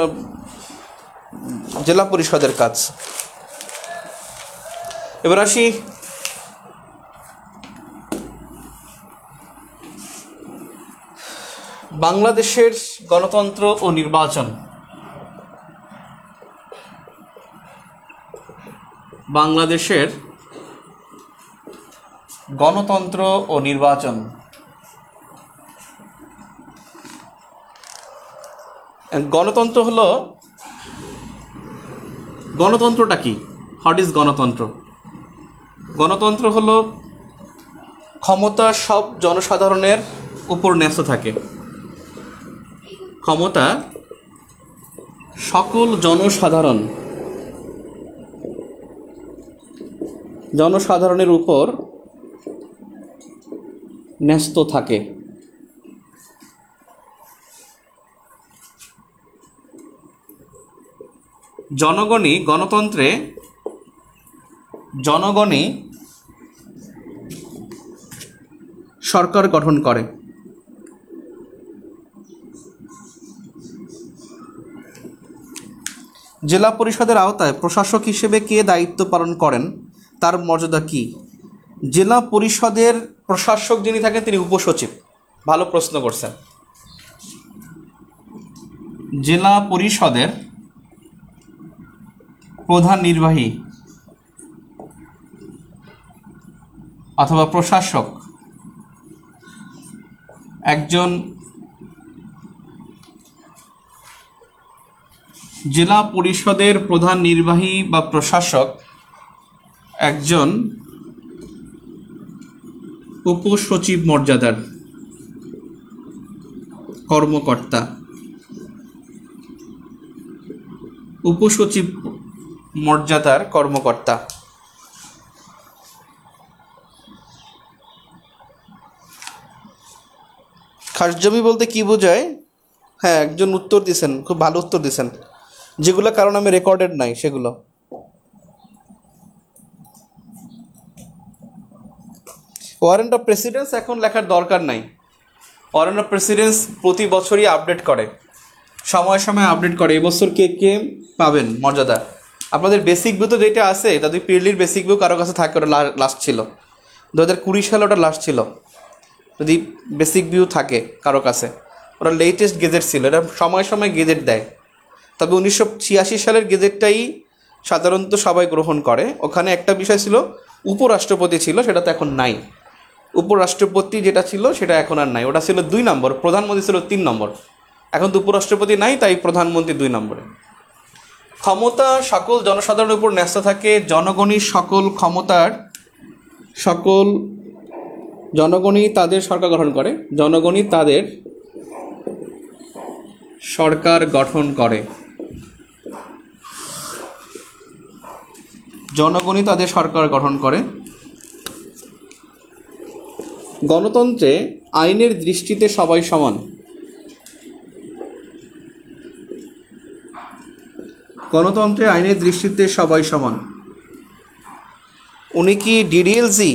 Speaker 1: জেলা পরিষদের কাজ। এবার আসি বাংলাদেশের গণতন্ত্র ও নির্বাচন। বাংলাদেশের গণতন্ত্র ও নির্বাচন গণতন্ত্র হলো, গণতন্ত্রটা কি? হোয়াট ইজ গণতন্ত্র? গণতন্ত্র হলো ক্ষমতা সব জনসাধারণের উপর ন্যস্ত থাকে, ক্ষমতা সকল জনসাধারণ জনসাধারণের উপর ন্যস্ত থাকে। জনগণই গণতন্ত্রে জনগণই সরকার গঠন করে। জেলা পরিষদের আওতায় প্রশাসক হিসেবে কে দায়িত্ব পালন করেন, তার মর্যাদা কি? জেলা পরিষদের প্রশাসক যিনি থাকেন তিনি উপসচিব। ভালো প্রশ্ন করছেন। জেলা পরিষদের প্রধান নির্বাহী অথবা প্রশাসক একজন জেলা পরিষদের প্রধান নির্বাহী বা প্রশাসক একজন উপসচিব মর্যাদার কর্মকর্তা। উপসচিব মর্যাদার কর্মকর্তা। খাস জমি বলতে কি বোঝায়? হ্যাঁ, একজন উত্তর দিয়েছেন, খুব ভালো উত্তর দিয়েছেন, যেগুলো কারণ আমি রেকর্ডেড নাই সেগুলো। ওয়ারেন্ট অফ প্রেসিডেন্স এখন লেখার দরকার নাই, অর্ডার অফ প্রেসিডেন্স প্রতি বছরই আপডেট করে, সময় সময় আপডেট করে। এবছর কে কে পাবেন মর্যাদা? আপনাদের বেসিক ভিউ তো যেটা আছে, তাদের পিএলডির বেসিক ভিউ কারো কাছে থাকে, ওটা লাস্ট ছিল দু হাজার কুড়ি সালে, ওটা লাস্ট ছিল। যদি বেসিক ভিউ থাকে কারো কাছে, ওটা লেটেস্ট গেজেট ছিল, এটা সময় সময় গেজেট দেয়। তবে উনিশশো ছিয়াশি সালের গেজেটটাই সাধারণত সবাই গ্রহণ করে। ওখানে একটা বিষয় ছিল, উপরাষ্ট্রপতি ছিল, সেটা তো এখন নাই। উপরাষ্ট্রপতি যেটা ছিল সেটা এখন আর নাই, ওটা ছিল দুই নম্বর, প্রধানমন্ত্রী ছিল তিন নম্বর। এখন তো উপরাষ্ট্রপতি নাই, তাই প্রধানমন্ত্রী দুই নম্বরে। ক্ষমতা সকল জনসাধারণের উপর ন্যস্ত থাকে, জনগণই সকল ক্ষমতার, সকল জনগণই তাদের সরকার গঠন করে, জনগণই তাদের সরকার গঠন করে, জনগণই তাদের সরকার গঠন করে। গণতন্ত্রে আইনের দৃষ্টিতে সবাই সমান। গণতন্ত্রে আইনের দৃষ্টিতে সবাই সমান। উনি কি ডিডিএলজি?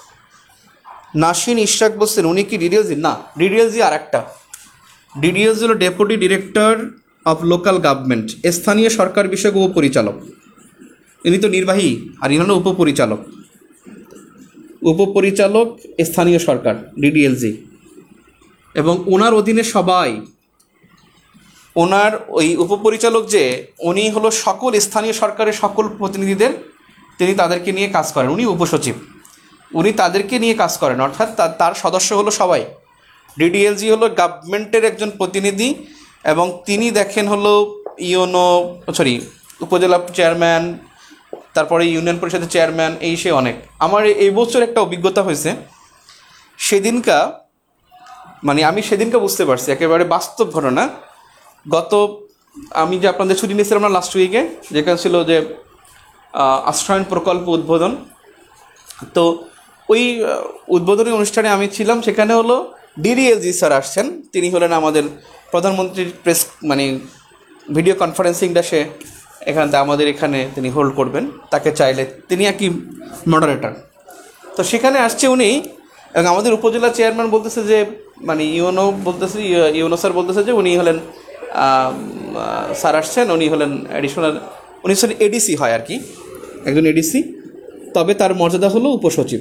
Speaker 1: নাসিন ইশরাক বলছেন উনি কি ডিডিএলজি? না, ডিডিএলজি আর একটা। ডিডিএলজি হলো deputy director of local government, স্থানীয় সরকার বিষয়ক উপপরিচালক। ইনি তো নির্বাহী, আর ইনি হলো উপপরিচালক। উপপরিচালক স্থানীয় সরকার, ডিডিএলজি। এবং ওনার অধীনে সবাই, ওনার ওই উপপরিচালক যে, উনি হলো সকল স্থানীয় সরকারের সকল প্রতিনিধিদের, তিনি তাদেরকে নিয়ে কাজ করেন। উনি উপসচিব, উনি তাদেরকে নিয়ে কাজ করেন, অর্থাৎ তার সদস্য হলো সবাই। ডিডিএলজি হলো গভর্নমেন্টের একজন প্রতিনিধি, এবং তিনি দেখেন হলো ইউনো সরি উপজেলা চেয়ারম্যান, তারপরে ইউনিয়ন পরিষদের চেয়ারম্যান, এই সে অনেক। আমার এই বছর একটা অভিজ্ঞতা হয়েছে, সেদিনকা মানে আমি সেদিনকা বুঝতে পারছি, একেবারে বাস্তব ঘটনা। গত আমি যে আপনাদের ছুটি নিয়েছিলাম না লাস্ট উইকে, যেখানে ছিল যে আশ্রয়ণ প্রকল্প উদ্বোধন, তো ওই উদ্বোধনী অনুষ্ঠানে আমি ছিলাম। সেখানে হলো ডিডিএলজি স্যার আসছেন, তিনি হলেন আমাদের প্রধানমন্ত্রীর প্রেস মানে ভিডিও কনফারেন্সিংটা সে এখান থেকে আমাদের এখানে তিনি হোল্ড করবেন, তাকে চাইলে তিনি আর কি মডারেটর। তো সেখানে আসছে উনি, এবং আমাদের উপজেলা চেয়ারম্যান বলতেছে যে মানে ইউনো বলতেছে ইউনো স্যার বলতেছে যে উনি হলেন স্যার আসছেন, উনি হলেন অ্যাডিশনাল, উনি হচ্ছেন এডিসি হয় আর কি, একজন এডিসি, তবে তার মর্যাদা হলো উপসচিব।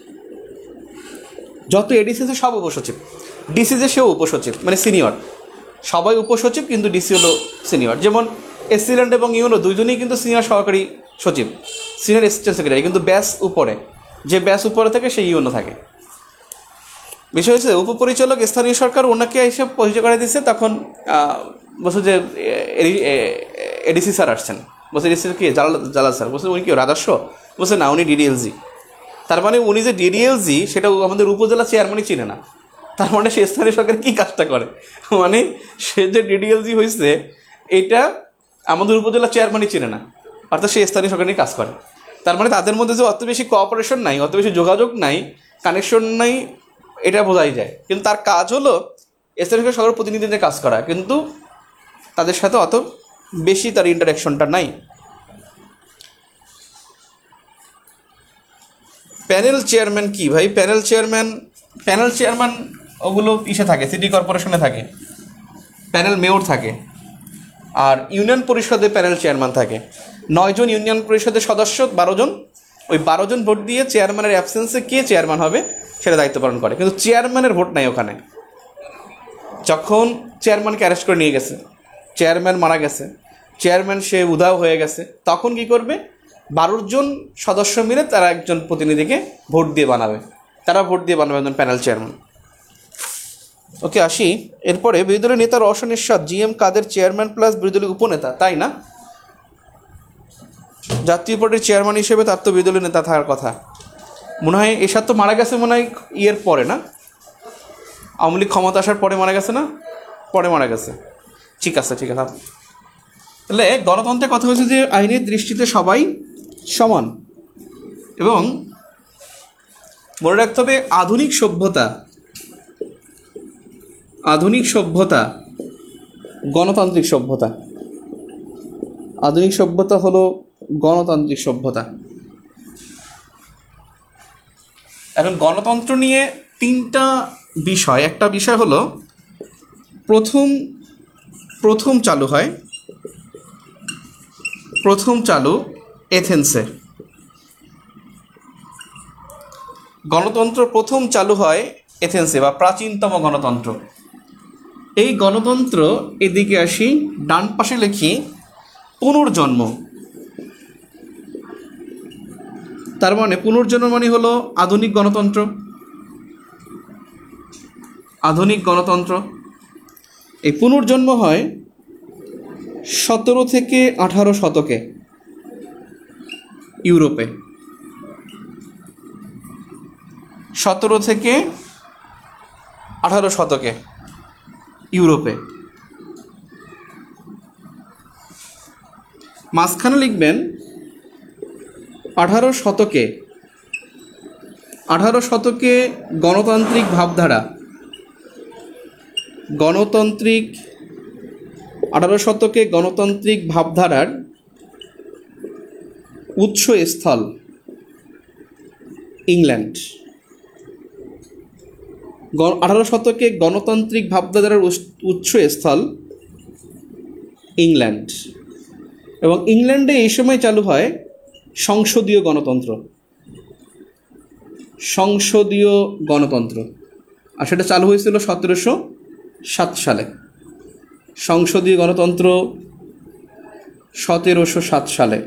Speaker 1: যত এডিসি আছে সব উপসচিব, ডিসি যে সেও উপসচিব, মানে সিনিয়র। সবাই উপসচিব, কিন্তু ডিসি হলো সিনিয়র। যেমন এসিল্যান্ড এবং ইউনো দুইজনেই কিন্তু সিনিয়র সহকারী সচিব, সিনিয়র অ্যাসিস্ট্যান্ট সেক্রেটারি, কিন্তু ব্যাস উপরে, যে ব্যাস উপরে থাকে সেই ইউনো থাকে। বিষয় হচ্ছে উপপরিচালক স্থানীয় সরকার, ওনাকে এসে পরিচয় করে দিচ্ছে। তখন বলছে যে এডিসি স্যার আসছেন, বলছে এডিসি কি জালাল জালাল স্যার, বলছে উনি কি রাজস্ব? বলছে না, উনি ডিডিএলজি। তার মানে উনি যে ডিডিএলজি সেটা আমাদের উপজেলা চেয়ারম্যানই চিনে না। তার মানে সে স্থানীয় সরকার কী কাজটা করে, মানে সে যে ডিডিএলজি হয়েছে এটা আমাদের উপজেলা চেয়ারম্যানই চিনে না, অর্থাৎ সে স্থানীয় সরকার নিয়ে কাজ করে। তার মানে তাদের মধ্যে যে অত বেশি কোঅপারেশন নাই, অত বেশি যোগাযোগ নাই, কানেকশন নাই, এটা বোঝাই যায়। কিন্তু তার কাজ হলো স্থানীয় সরকার প্রতিনিধিদের কাজ করা, কিন্তু তাদের সাথে অত বেশি তার ইন্টারাকশনটা নাই। প্যানেল চেয়ারম্যান কি ভাই? প্যানেল চেয়ারম্যান প্যানেল চেয়ারম্যান ওগুলো ইসে থাকে, সিটি কর্পোরেশনে থাকে, প্যানেল মেয়র থাকে। আর ইউনিয়ন পরিষদে প্যানেল চেয়ারম্যান থাকে। নয়জন ইউনিয়ন পরিষদের সদস্য, বারো জন, ওই বারো জন ভোট দিয়ে চেয়ারম্যানের অ্যাবসেন্সে কে চেয়ারম্যান হবে সেটা দায়িত্ব পালন করে। কিন্তু চেয়ারম্যানের ভোট নাই ওখানে। যখন চেয়ারম্যানকে অ্যারেস্ট করে নিয়ে গেছে, চেয়ারম্যান মারা গেছে, চেয়ারম্যান সে উধাও হয়ে গেছে, তখন কি করবে? বারো জন সদস্য মিলে তারা একজন প্রতিনিধিকে ভোট দিয়ে বানাবে, তারা ভোট দিয়ে বানাবে একজন প্যানেল চেয়ারম্যান। ওকে, আসি এরপরে। বিরোধী দলের নেতা Rowshan Ershad, G M Quader chairman plus বিরোধী দলের উপনেতা, তাই না? জাতীয় পার্টির চেয়ারম্যান হিসেবে তার তো বিরোধী দলের নেতা থাকার কথা। মনে হয় এরশাদ তো মারা গেছে মনে হয় ইয়ের পরে, না আওয়ামী লীগ ক্ষমতা আসার পরে মারা গেছে, না পরে মারা গেছে। ঠিক আছে, ঠিক আছে। তাহলে গণতন্ত্রের কথা হচ্ছে যে আইনের দৃষ্টিতে সবাই সমান, এবং মনে রাখতে হবে আধুনিক সভ্যতা, আধুনিক সভ্যতা গণতান্ত্রিক সভ্যতা। আধুনিক সভ্যতা হলো গণতান্ত্রিক সভ্যতা। এখন গণতন্ত্র নিয়ে তিনটা বিষয়, একটা বিষয় হলো প্রথম প্রথম চালু হয় প্রথম চালু এথেন্সে। গণতন্ত্র প্রথম চালু হয় এথেন্সে বা প্রাচীনতম গণতন্ত্র। এই গণতন্ত্র, এদিকে আসি, ডান পাশে লিখি পুনর্জন্ম। তার মানে পুনর্জন্ম মানে হলো আধুনিক গণতন্ত্র। আধুনিক গণতন্ত্র এই পুনর্জন্ম হয় সতেরো থেকে আঠারো শতকে ইউরোপে। সতেরো থেকে আঠারো শতকে ইউরোপে। মাঝখানে লিখবেন আঠারো শতকে আঠারো শতকে গণতান্ত্রিক ভাবধারা গণতান্ত্রিক আঠারো শতকে গণতান্ত্রিক ভাবধারার উৎসস্থল ইংল্যান্ড। আঠারো শতকে গণতান্ত্রিক ভাবধারার উৎসস্থল ইংল্যান্ড, এবং ইংল্যান্ডে এই সময় চালু হয় সংসদীয় গণতন্ত্র। সংসদীয় গণতন্ত্র আর সেটা চালু হয়েছিল সতেরোশো সাত সালে। সংসদীয় গণতন্ত্র সতেরোশো সাত সালে।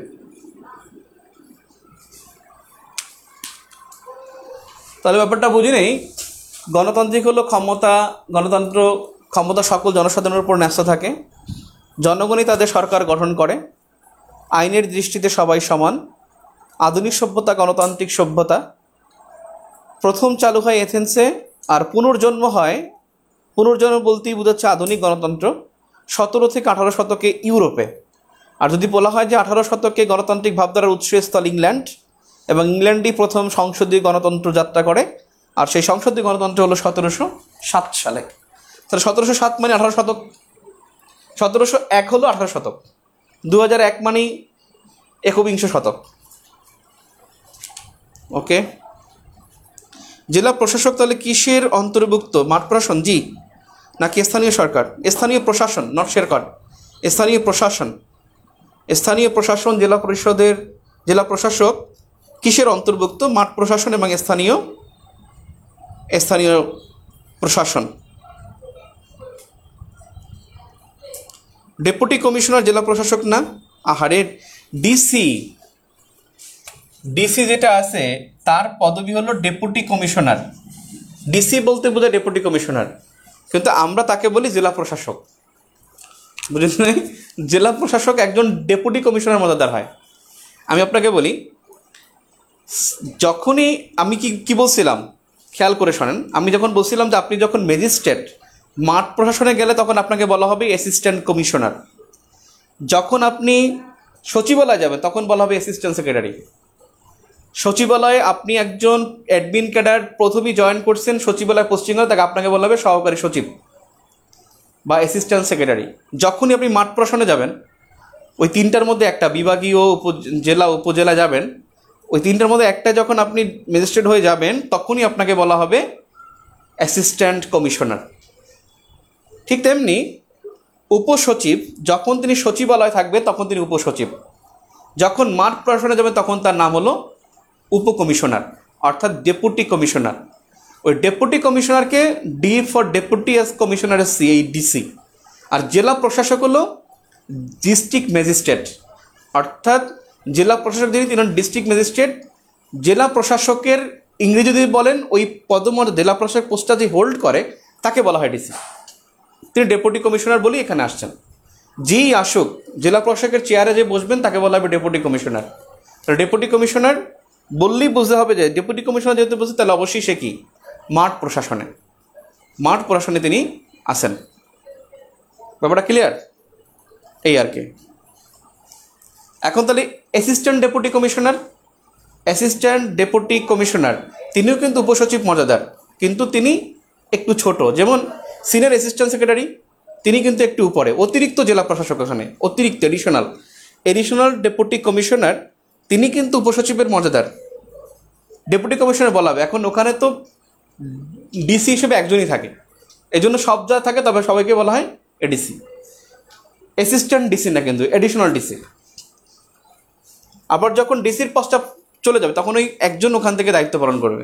Speaker 1: তাহলে ব্যাপারটা বুঝি নেই। গণতান্ত্রিক হলো ক্ষমতা, গণতন্ত্র ক্ষমতা সকল জনসাধারণের উপর ন্যস্ত থাকে, জনগণই তাদের সরকার গঠন করে, আইনের দৃষ্টিতে সবাই সমান, আধুনিক সভ্যতা গণতান্ত্রিক সভ্যতা। প্রথম চালু হয় এথেন্সে, আর পুনর্জন্ম হয়, পুনর্জন্ম বলতেই বোঝাচ্ছে আধুনিক গণতন্ত্র, সতেরো থেকে আঠারো শতকে ইউরোপে। আর যদি বলা হয় যে আঠারো শতকে গণতান্ত্রিক ভাবধারার উৎসস্থল ইংল্যান্ড, এবং ইংল্যান্ডই প্রথম সংসদীয় গণতন্ত্র যাত্রা করে, আর সেই সংসদীয় গণতন্ত্র হলো সতেরোশো সাত সালে। তাহলে সতেরোশো সাত মানে আঠারো শতক, সতেরোশো এক হলো আঠারো শতক, দু হাজার এক মানেই একবিংশ শতক। ওকে, জেলা প্রশাসক তাহলে কিসের অন্তর্ভুক্ত? মাঠ প্রশাসন, জি, নাকি স্থানীয় সরকার? স্থানীয় প্রশাসন, নট সরকার, স্থানীয় প্রশাসন। স্থানীয় প্রশাসন, জেলা পরিষদের জেলা প্রশাসক কিসের অন্তর্ভুক্ত? মাঠ প্রশাসন এবং স্থানীয় স্থানীয় প্রশাসন। ডেপুটি কমিশনার জেলা প্রশাসক না? আহারে, ডিসি ডিসি যেটা আছে তার পদবি হলো ডেপুটি কমিশনার। ডিসি বলতে বোঝায় ডেপুটি কমিশনার, কিন্তু আমরা তাকে বলি জেলা প্রশাসক। বুঝলেন? জেলা প্রশাসক একজন ডেপুটি কমিশনার মর্যাদার হয়। আমি আপনাকে বলি, যখনই আমি কি কি বলছিলাম খেয়াল করে শোনেন। আমি যখন বলছিলাম যে আপনি যখন ম্যাজিস্ট্রেট মাঠ প্রশাসনে গেলে তখন আপনাকে বলা হবে অ্যাসিস্ট্যান্ট কমিশনার। যখন আপনি সচিবালয় যাবেন তখন বলা হবে অ্যাসিস্ট্যান্ট সেক্রেটারি। সচিবালয়ে আপনি একজন অ্যাডমিন ক্যাডার প্রথমেই জয়েন করছেন সচিবালয় পোস্টিং হলে, তাকে আপনাকে বলা হবে সহকারী সচিব বা অ্যাসিস্ট্যান্ট সেক্রেটারি। যখনই আপনি মাঠ প্রশাসনে যাবেন, ওই তিনটার মধ্যে একটা, বিভাগীয়, উপজেলা, উপজেলা যাবেন, ওই তিনটার মধ্যে একটা যখন আপনি ম্যাজিস্ট্রেট হয়ে যাবেন তখনই আপনাকে বলা হবে অ্যাসিস্ট্যান্ট কমিশনার। ঠিক তেমনি উপসচিব, যখন তিনি সচিবালয় থাকবে তখন তিনি উপসচিব। যখন মাঠ প্রশাসনে যাবেন তখন তার নাম হলো উপকমিশনার, অর্থাৎ ডেপুটি কমিশনার। ওই ডেপুটি কমিশনারকে D for deputy S commissioner C, এই ডিসি। আর জেলা প্রশাসক হলো ডিস্ট্রিক্ট ম্যাজিস্ট্রেট, অর্থাৎ জেলা প্রশাসক যিনি তিনি ডিস্ট্রিক্ট ম্যাজিস্ট্রেট। জেলা প্রশাসকের ইংরেজি যদি বলেন, ওই পদমর্যাদা জেলা প্রশাসক পোস্টটা যে হোল্ড করে তাকে বলা হয় ডিসি। তিনি ডেপুটি কমিশনার বলেই এখানে আসছেন। যেই আসুক জেলা প্রশাসকের চেয়ারে যে বসবেন তাকে বলা হবে ডেপুটি কমিশনার। তো ডেপুটি কমিশনার বললেই বুঝতে হবে যে ডেপুটি কমিশনার যেহেতু বলছে তাহলে অবশ্যই সে কি মাঠ প্রশাসনে মাঠ প্রশাসনে তিনি আসেন। ব্যাপারটা ক্লিয়ার? এই আর কি। এখন তাহলে assistant deputy commissioner, assistant deputy commissioner তিনিও কিন্তু উপসচিব মর্যাদার, কিন্তু তিনি একটু ছোট। যেমন সিনিয়র অ্যাসিস্ট্যান্ট সেক্রেটারি, তিনি কিন্তু একটু উপরে, অতিরিক্ত জেলা প্রশাসক। ওখানে অতিরিক্ত এডিশনাল এডিশনাল ডেপুটি কমিশনার, তিনি কিন্তু উপসচিবের মর্যাদার। ডেপুটি কমিশনার বলা হবে। এখন ওখানে তো ডিসি হিসেবে একজনই থাকে, এই জন্য সব যা থাকে তবে সবাইকে বলা হয় এডিসি। অ্যাসিস্ট্যান্ট ডিসি না, কিন্তু এডিশনাল ডিসি। আবার যখন ডিসির পোস্টটা চলে যাবে তখন ওই একজন ওখান থেকে দায়িত্ব পালন করবে।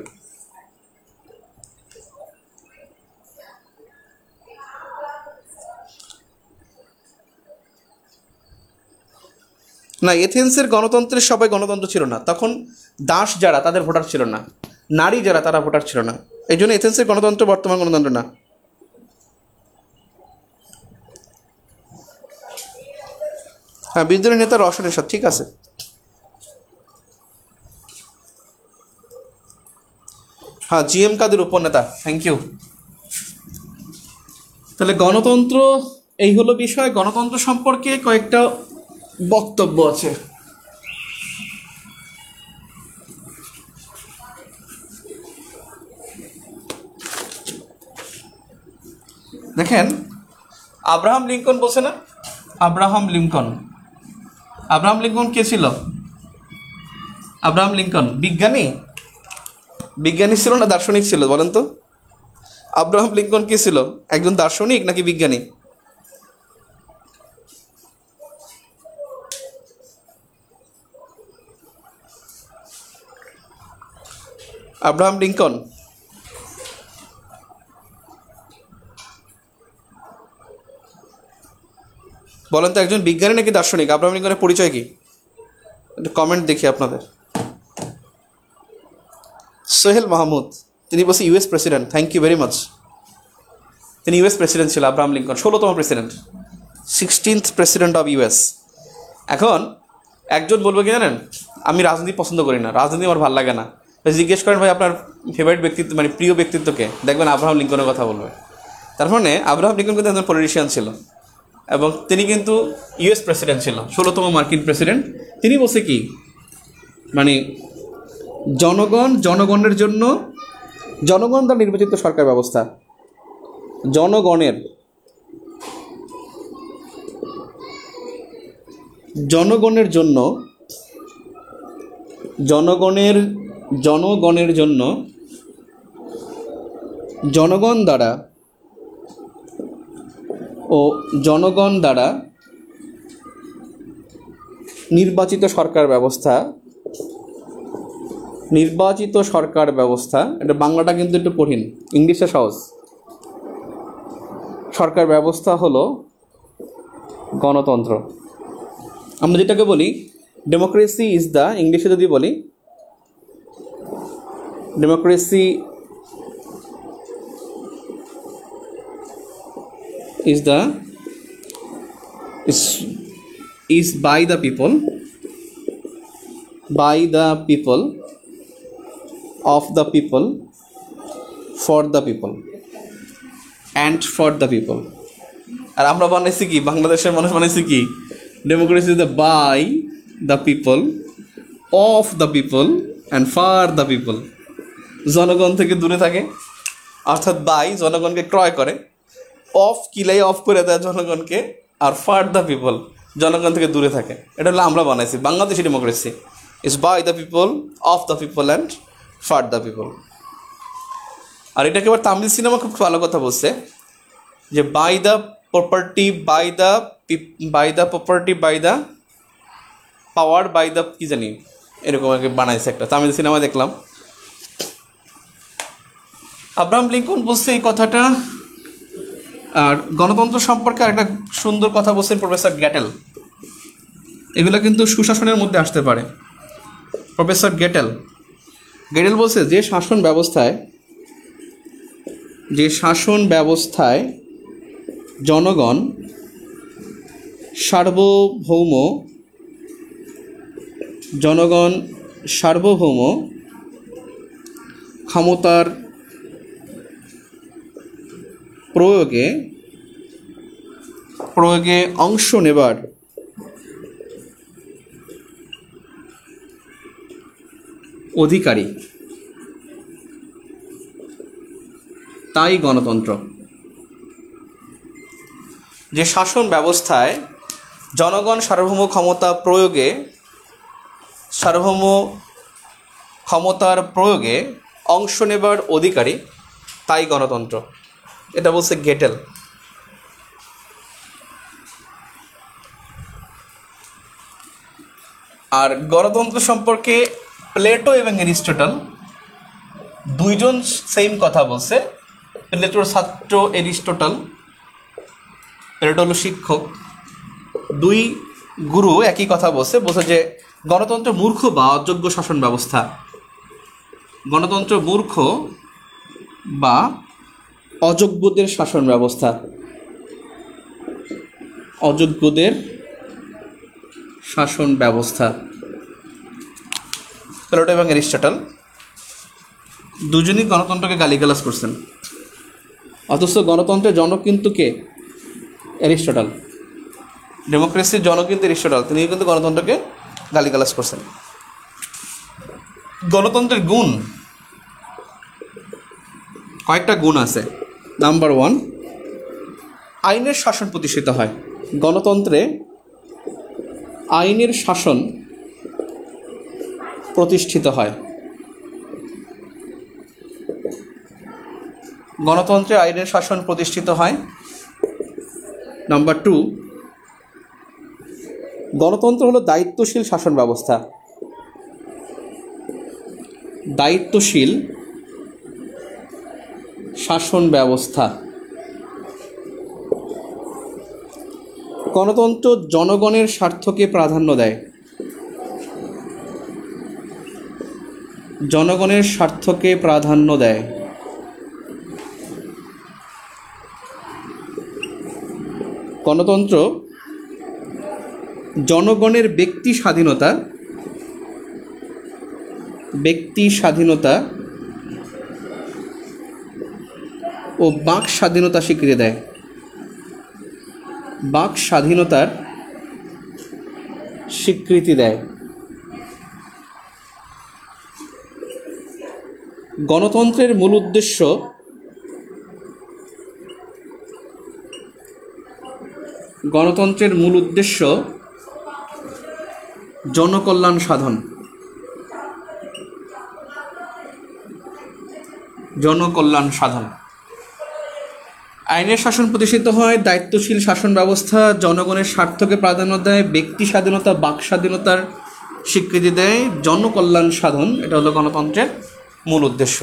Speaker 1: না, এথেন্সের গণতন্ত্রের সবাই গণতন্ত্র ছিল না, তখন দাস যারা তাদের ভোটার ছিল না, নারী যারা তারা ভোটার ছিল না, এই জন্য এথেন্সের গণতন্ত্র বর্তমান গণতন্ত্র না। হ্যাঁ, বিদ্রোহী নেতা রওশন এরশাদ, ঠিক আছে। হ্যাঁ, জি এম কাদের উপনেতা, থ্যাংক ইউ। তাহলে গণতন্ত্র এই হলো বিষয়। গণতন্ত্র সম্পর্কে কয়েকটা বক্তব্য আছে। দেখেন, আব্রাহাম লিঙ্কন বলছে না, আব্রাহাম লিঙ্কন আব্রাহাম লিঙ্কন কে ছিল? আব্রাহাম লিঙ্কন বিজ্ঞানী বিজ্ঞানী ছিল না দার্শনিক ছিল? বলেন তো, আব্রাহাম লিঙ্কন কি ছিল, একজন দার্শনিক নাকি বিজ্ঞানী? আব্রাহাম লিঙ্কন বলেন তো, একজন বিজ্ঞানী নাকি দার্শনিক? আব্রাহাম লিঙ্কনের পরিচয় কি? একটু কমেন্ট দেখি আপনাদের। সোহেল মাহমুদ, তিনি বলছে US president. Thank you very much. তিনি ইউএস প্রেসিডেন্ট ছিল আব্রাহাম লিঙ্কন, ষোলোতম president, sixteenth president of US. এখন একজন বলবে কি জানেন, আমি রাজনীতি পছন্দ করি না, রাজনীতি আমার ভালো লাগে না। জিজ্ঞেস করেন ভাই আপনার ফেভারিট ব্যক্তিত্ব মানে প্রিয় ব্যক্তিত্বকে, দেখবেন আব্রাহাম লিঙ্কনের কথা বলবে। তার মানে আব্রাহাম লিঙ্কন কিন্তু একজন পলিটিশিয়ান ছিল এবং তিনি কিন্তু ইউএস প্রেসিডেন্ট ছিল, ষোলোতম মার্কিন প্রেসিডেন্ট। তিনি বলছে কি, মানে জনগণ জনগণের জন্য, জনগণ দ্বারা নির্বাচিত সরকার ব্যবস্থা, জনগণের জনগণের জন্য জনগণের জনগণের জন্য জনগণ দ্বারা ও জনগণ দ্বারা নির্বাচিত সরকার ব্যবস্থা নির্বাচিত সরকার ব্যবস্থা এটা বাংলাটা কিন্তু একটু কঠিন, ইংলিশে সহজ। সরকার ব্যবস্থা হলো গণতন্ত্র। আমরা যেটাকে বলি ডেমোক্রেসি ইজ দ্য, ইংলিশে যদি বলি democracy is the is is by the people by the people of the people for the people and for the people। আর আমরা বানাইছি কি, বাংলাদেশের মানুষ বানাইছি কি, democracy is the by the people of the people and for the people. জনগণ থেকে দূরে থাকে, অর্থাৎ বাই জনগণকে ক্রয় করে, অফ কিলাই অফ করে দেয় জনগণকে, আর ফর দ্য পিপল জনগণ থেকে দূরে থাকে। এটা হলো আমরা বানাইছি Bangladeshi democracy, is by the people of the people and for the people. আর এটাকে এবার তামিল সিনেমা খুব ভালো কথা বলছে যে by the property by the by the property by the power by the কি জানি এরকম আগে বানাইছে একটা তামিল সিনেমা দেখলাম। আব্রাহাম লিঙ্কন বলছে এই কথাটা। আর গণতন্ত্র সম্পর্কে আরেকটা সুন্দর কথা বলছেন প্রফেসর গ্যাটেল, এগুলো কিন্তু সুশাসনের মধ্যে আসতে পারে। প্রফেসর গ্যাটেল গ্যাটেল বলছে যে শাসন ব্যবস্থায় যে শাসন ব্যবস্থায় জনগণ সার্বভৌম জনগণ সার্বভৌম ক্ষমতার প্রয়োগে প্রয়োগে অংশ নেবার অধিকারী, তাই গণতন্ত্র। যে শাসন ব্যবস্থায় জনগণ সার্বভৌম ক্ষমতা প্রয়োগে সার্বভৌম ক্ষমতার প্রয়োগে অংশ নেবার অধিকারী, তাই গণতন্ত্র। এটা বলছে গেটেল। আর গণতন্ত্র সম্পর্কে প্লেটো এবং এরিস্টটল দুইজন সেম কথা বলছে। প্লেটোর ছাত্র এরিস্টটল, প্লেটো হলো শিক্ষক, দুই গুরু একই কথা বলছে, বলছে যে গণতন্ত্র মূর্খ বা অযোগ্য শাসন ব্যবস্থা। গণতন্ত্র মূর্খ বা অযোগ্যদের শাসন ব্যবস্থা, অযোগ্যদের শাসন ব্যবস্থা। প্লেটো এবং এরিস্টটল দুজনই গণতন্ত্রকে গালিগালাজ করছেন, অথচ গণতন্ত্রের জনক কিন্তু কে? এরিস্টটল। ডেমোক্রেসির জনক কিন্তু এরিস্টটল, তিনি কিন্তু গণতন্ত্রকে গালিগালাজ করছেন। গণতন্ত্রের গুণ, কয়েকটা গুণ আছে। নাম্বার ওয়ান, আইনের শাসন প্রতিষ্ঠিত হয়। গণতন্ত্রে আইনের শাসন প্রতিষ্ঠিত হয়। গণতন্ত্রে আইনের শাসন প্রতিষ্ঠিত হয়। নাম্বার টু, গণতন্ত্র হলো দায়িত্বশীল শাসন ব্যবস্থা। দায়িত্বশীল শাসন ব্যবস্থা। গণতন্ত্র জনগণের স্বার্থকে প্রাধান্য দেয়। জনগণের স্বার্থকে প্রাধান্য দেয়। গণতন্ত্র জনগণের ব্যক্তি স্বাধীনতা ব্যক্তি স্বাধীনতা ও বাক স্বাধীনতা স্বীকৃতি দেয়। বাক স্বাধীনতার স্বীকৃতি দেয়। গণতন্ত্রের মূল উদ্দেশ্য গণতন্ত্রের মূল উদ্দেশ্য জনকল্যাণ সাধন। জনকল্যাণ সাধন। আইনের শাসন প্রতিষ্ঠিত হয়, দায়িত্বশীল শাসন ব্যবস্থা, জনগণের স্বার্থকে প্রাধান্য দেয়, ব্যক্তি স্বাধীনতা বাক স্বাধীনতার স্বীকৃতি দেয়, জনকল্যাণ সাধন। এটা হলো গণতন্ত্রের মূল উদ্দেশ্য।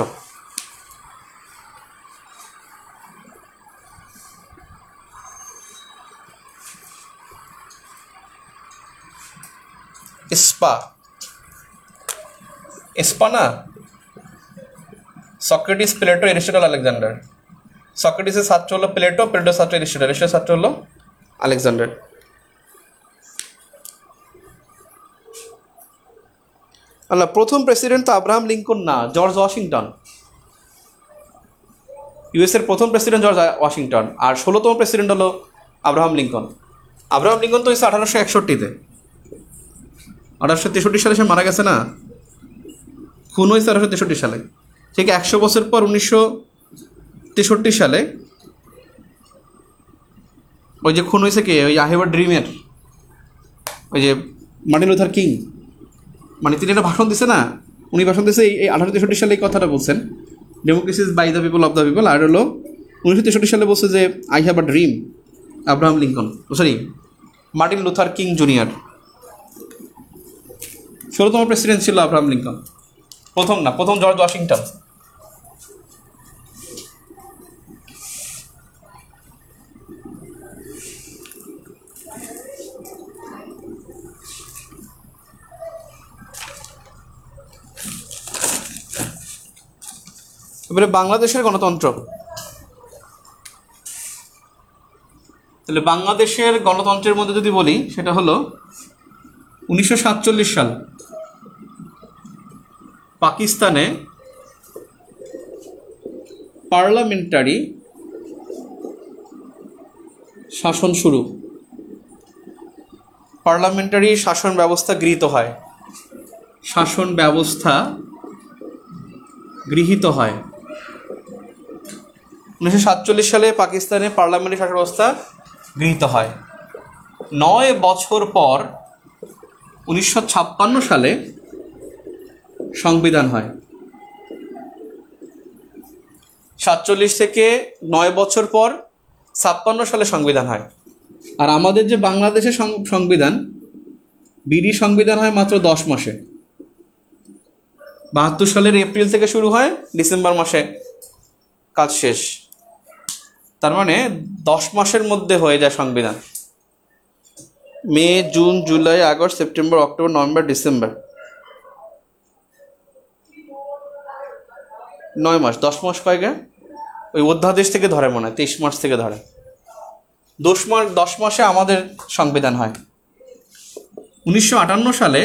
Speaker 1: স্পা স্পা না, সক্রেটিস, প্লেটো, এরিস্টটল, আলেকজান্ডার। সক্রেটিসের ছাত্র হলো প্লেটো, প্লেটোর ছাত্র এরিস্টটল, এরিস্টটলের ছাত্র হলো আলেকজান্ডার। আল্লাহ, প্রথম প্রেসিডেন্ট তো আব্রাহাম লিঙ্কন না, জর্জ ওয়াশিংটন। ইউএস এর প্রথম প্রেসিডেন্ট জর্জ ওয়াশিংটন, আর ষোলোতম প্রেসিডেন্ট হলো আব্রাহাম লিঙ্কন। আব্রাহাম লিঙ্কন তো হয়েছে আঠারোশো একষট্টিতে, আঠারোশো তেষট্টি সালে সে মারা গেছে না, খুন হয়েছে আঠারোশো তেষট্টি সালে। ঠিক একশো বছর পর উনিশশো তেষট্টি সালে ওই যে খুন হয়েছে কে, ওই আই হ্যাভ আ ড্রিমের ওই যে মার্টিন লুথার কিং, মানে তিনি একটা ভাষণ দিছে না, উনি ভাষণ দিয়েছে এই আঠারোশো তেষট্টি সালে এই কথাটা বলছেন, democracy is by the people of the people. আর হলো উনিশশো তেষট্টি সালে বলছে যে I have a dream, Abraham Lincoln, sorry Martin Luther King junior. ষোলোতম প্রেসিডেন্ট ছিল আব্রাহাম লিঙ্কন, প্রথম না, প্রথম জর্জ ওয়াশিংটন। এবারে বাংলাদেশের গণতন্ত্র। তাহলে বাংলাদেশের গণতন্ত্রের মধ্যে যদি বলি, সেটা হলো উনিশশো সাতচল্লিশ সাল পাকিস্তানে পার্লামেন্টারি শাসন শুরু, পার্লামেন্টারি শাসন ব্যবস্থা গৃহীত হয়, শাসন ব্যবস্থা গৃহীত হয়। উনিশশো সাতচল্লিশ সালে পাকিস্তানে পার্লামেন্টারি শাসন ব্যবস্থা গৃহীত হয়। নয় বছর পর উনিশশো ছাপ্পান্ন সালে সংবিধান হয়। সাতচল্লিশ থেকে নয় বছর পর ছাপ্পান্ন সালে সংবিধান হয়। আর আমাদের যে বাংলাদেশের সংবিধান, বিডি সংবিধান হয় মাত্র দশ মাসে। বাহাত্তর সালের এপ্রিল থেকে শুরু হয়, ডিসেম্বর মাসে কাজ শেষ। তার মানে দশ মাসের মধ্যে হয়ে যায় সংবিধান। May, June, July, August, September, October, November, December, নয় মাস। দশ মাস কয়েক, ওই অধ্যাদেশ থেকে ধরে মনে হয় তেইশ মাস থেকে ধরে। দশ মাস দশ মাসে আমাদের সংবিধান হয়। উনিশশো আটান্ন সালে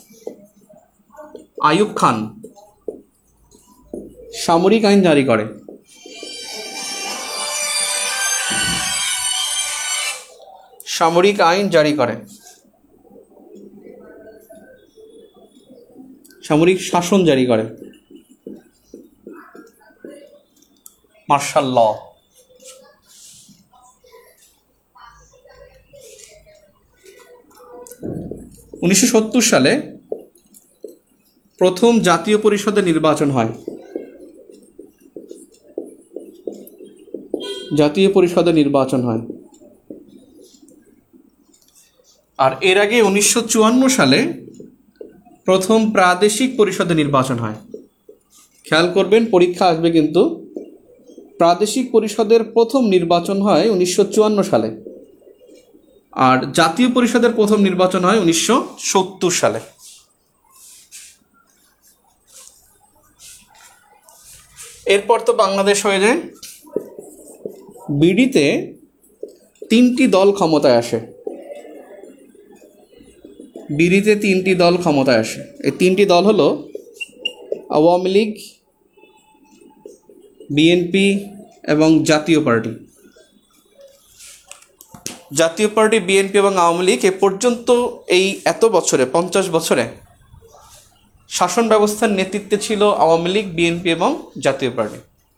Speaker 1: আইয়ুব খান সামরিক আইন জারি করে। সামরিক আইন জারি করে সামরিক শাসন জারি করে, মার্শাল ল। উনিশশো সত্তর সালে প্রথম জাতীয় পরিষদের নির্বাচন হয়। জাতীয় পরিষদের নির্বাচন হয় আর এর আগে উনিশশো চুয়ান্ন সালে প্রথম প্রাদেশিক পরিষদের নির্বাচন হয়। খেয়াল করবেন, পরীক্ষা আসবে কিন্তু। প্রাদেশিক পরিষদের প্রথম নির্বাচন হয় উনিশশো চুয়ান্ন সালে, আর জাতীয় পরিষদের প্রথম নির্বাচন হয় উনিশশো সত্তর সালে। এরপর তো বাংলাদেশ হয়ে যায়। বিডিতে তিনটি দল ক্ষমতায় আসে। বিডিতে তিনটি দল ক্ষমতায় আসে। এই তিনটি দল হলো আওয়ামী লীগ, বিএনপি এবং জাতীয় পার্টি। জাতীয় পার্টি, বিএনপি এবং আওয়ামী লীগ এ পর্যন্ত এই এত বছরে, পঞ্চাশ বছরে শাসন ব্যবস্থার নেতৃত্বে ছিল আওয়ামী লীগ, বিএনপি এবং জাতীয় পার্টি।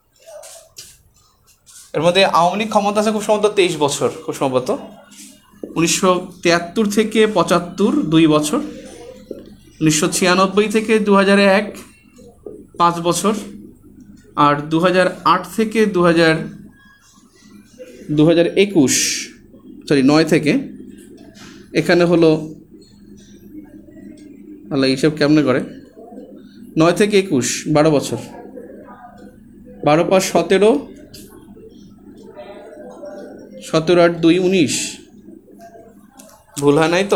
Speaker 1: এর মধ্যে আওয়ামী লীগ ক্ষমতা আছে খুব সম্ভবত তেইশ বছর, খুব সম্ভবত উনিশশো তিয়াত্তর থেকে পঁচাত্তর দুই বছর, উনিশশো ছিয়ানব্বই থেকে দু হাজার এক পাঁচ বছর, আর দু হাজার আট থেকে দু হাজার দু হাজার একুশ সরি নয় থেকে এখানে হলো, আল্লাহ এইসব কেমনে করে, নয় থেকে একুশ বারো বছর, বারো পাঁচ সতেরো, সতেরো আট দুই উনিশ, ভুল হয় নাই তো?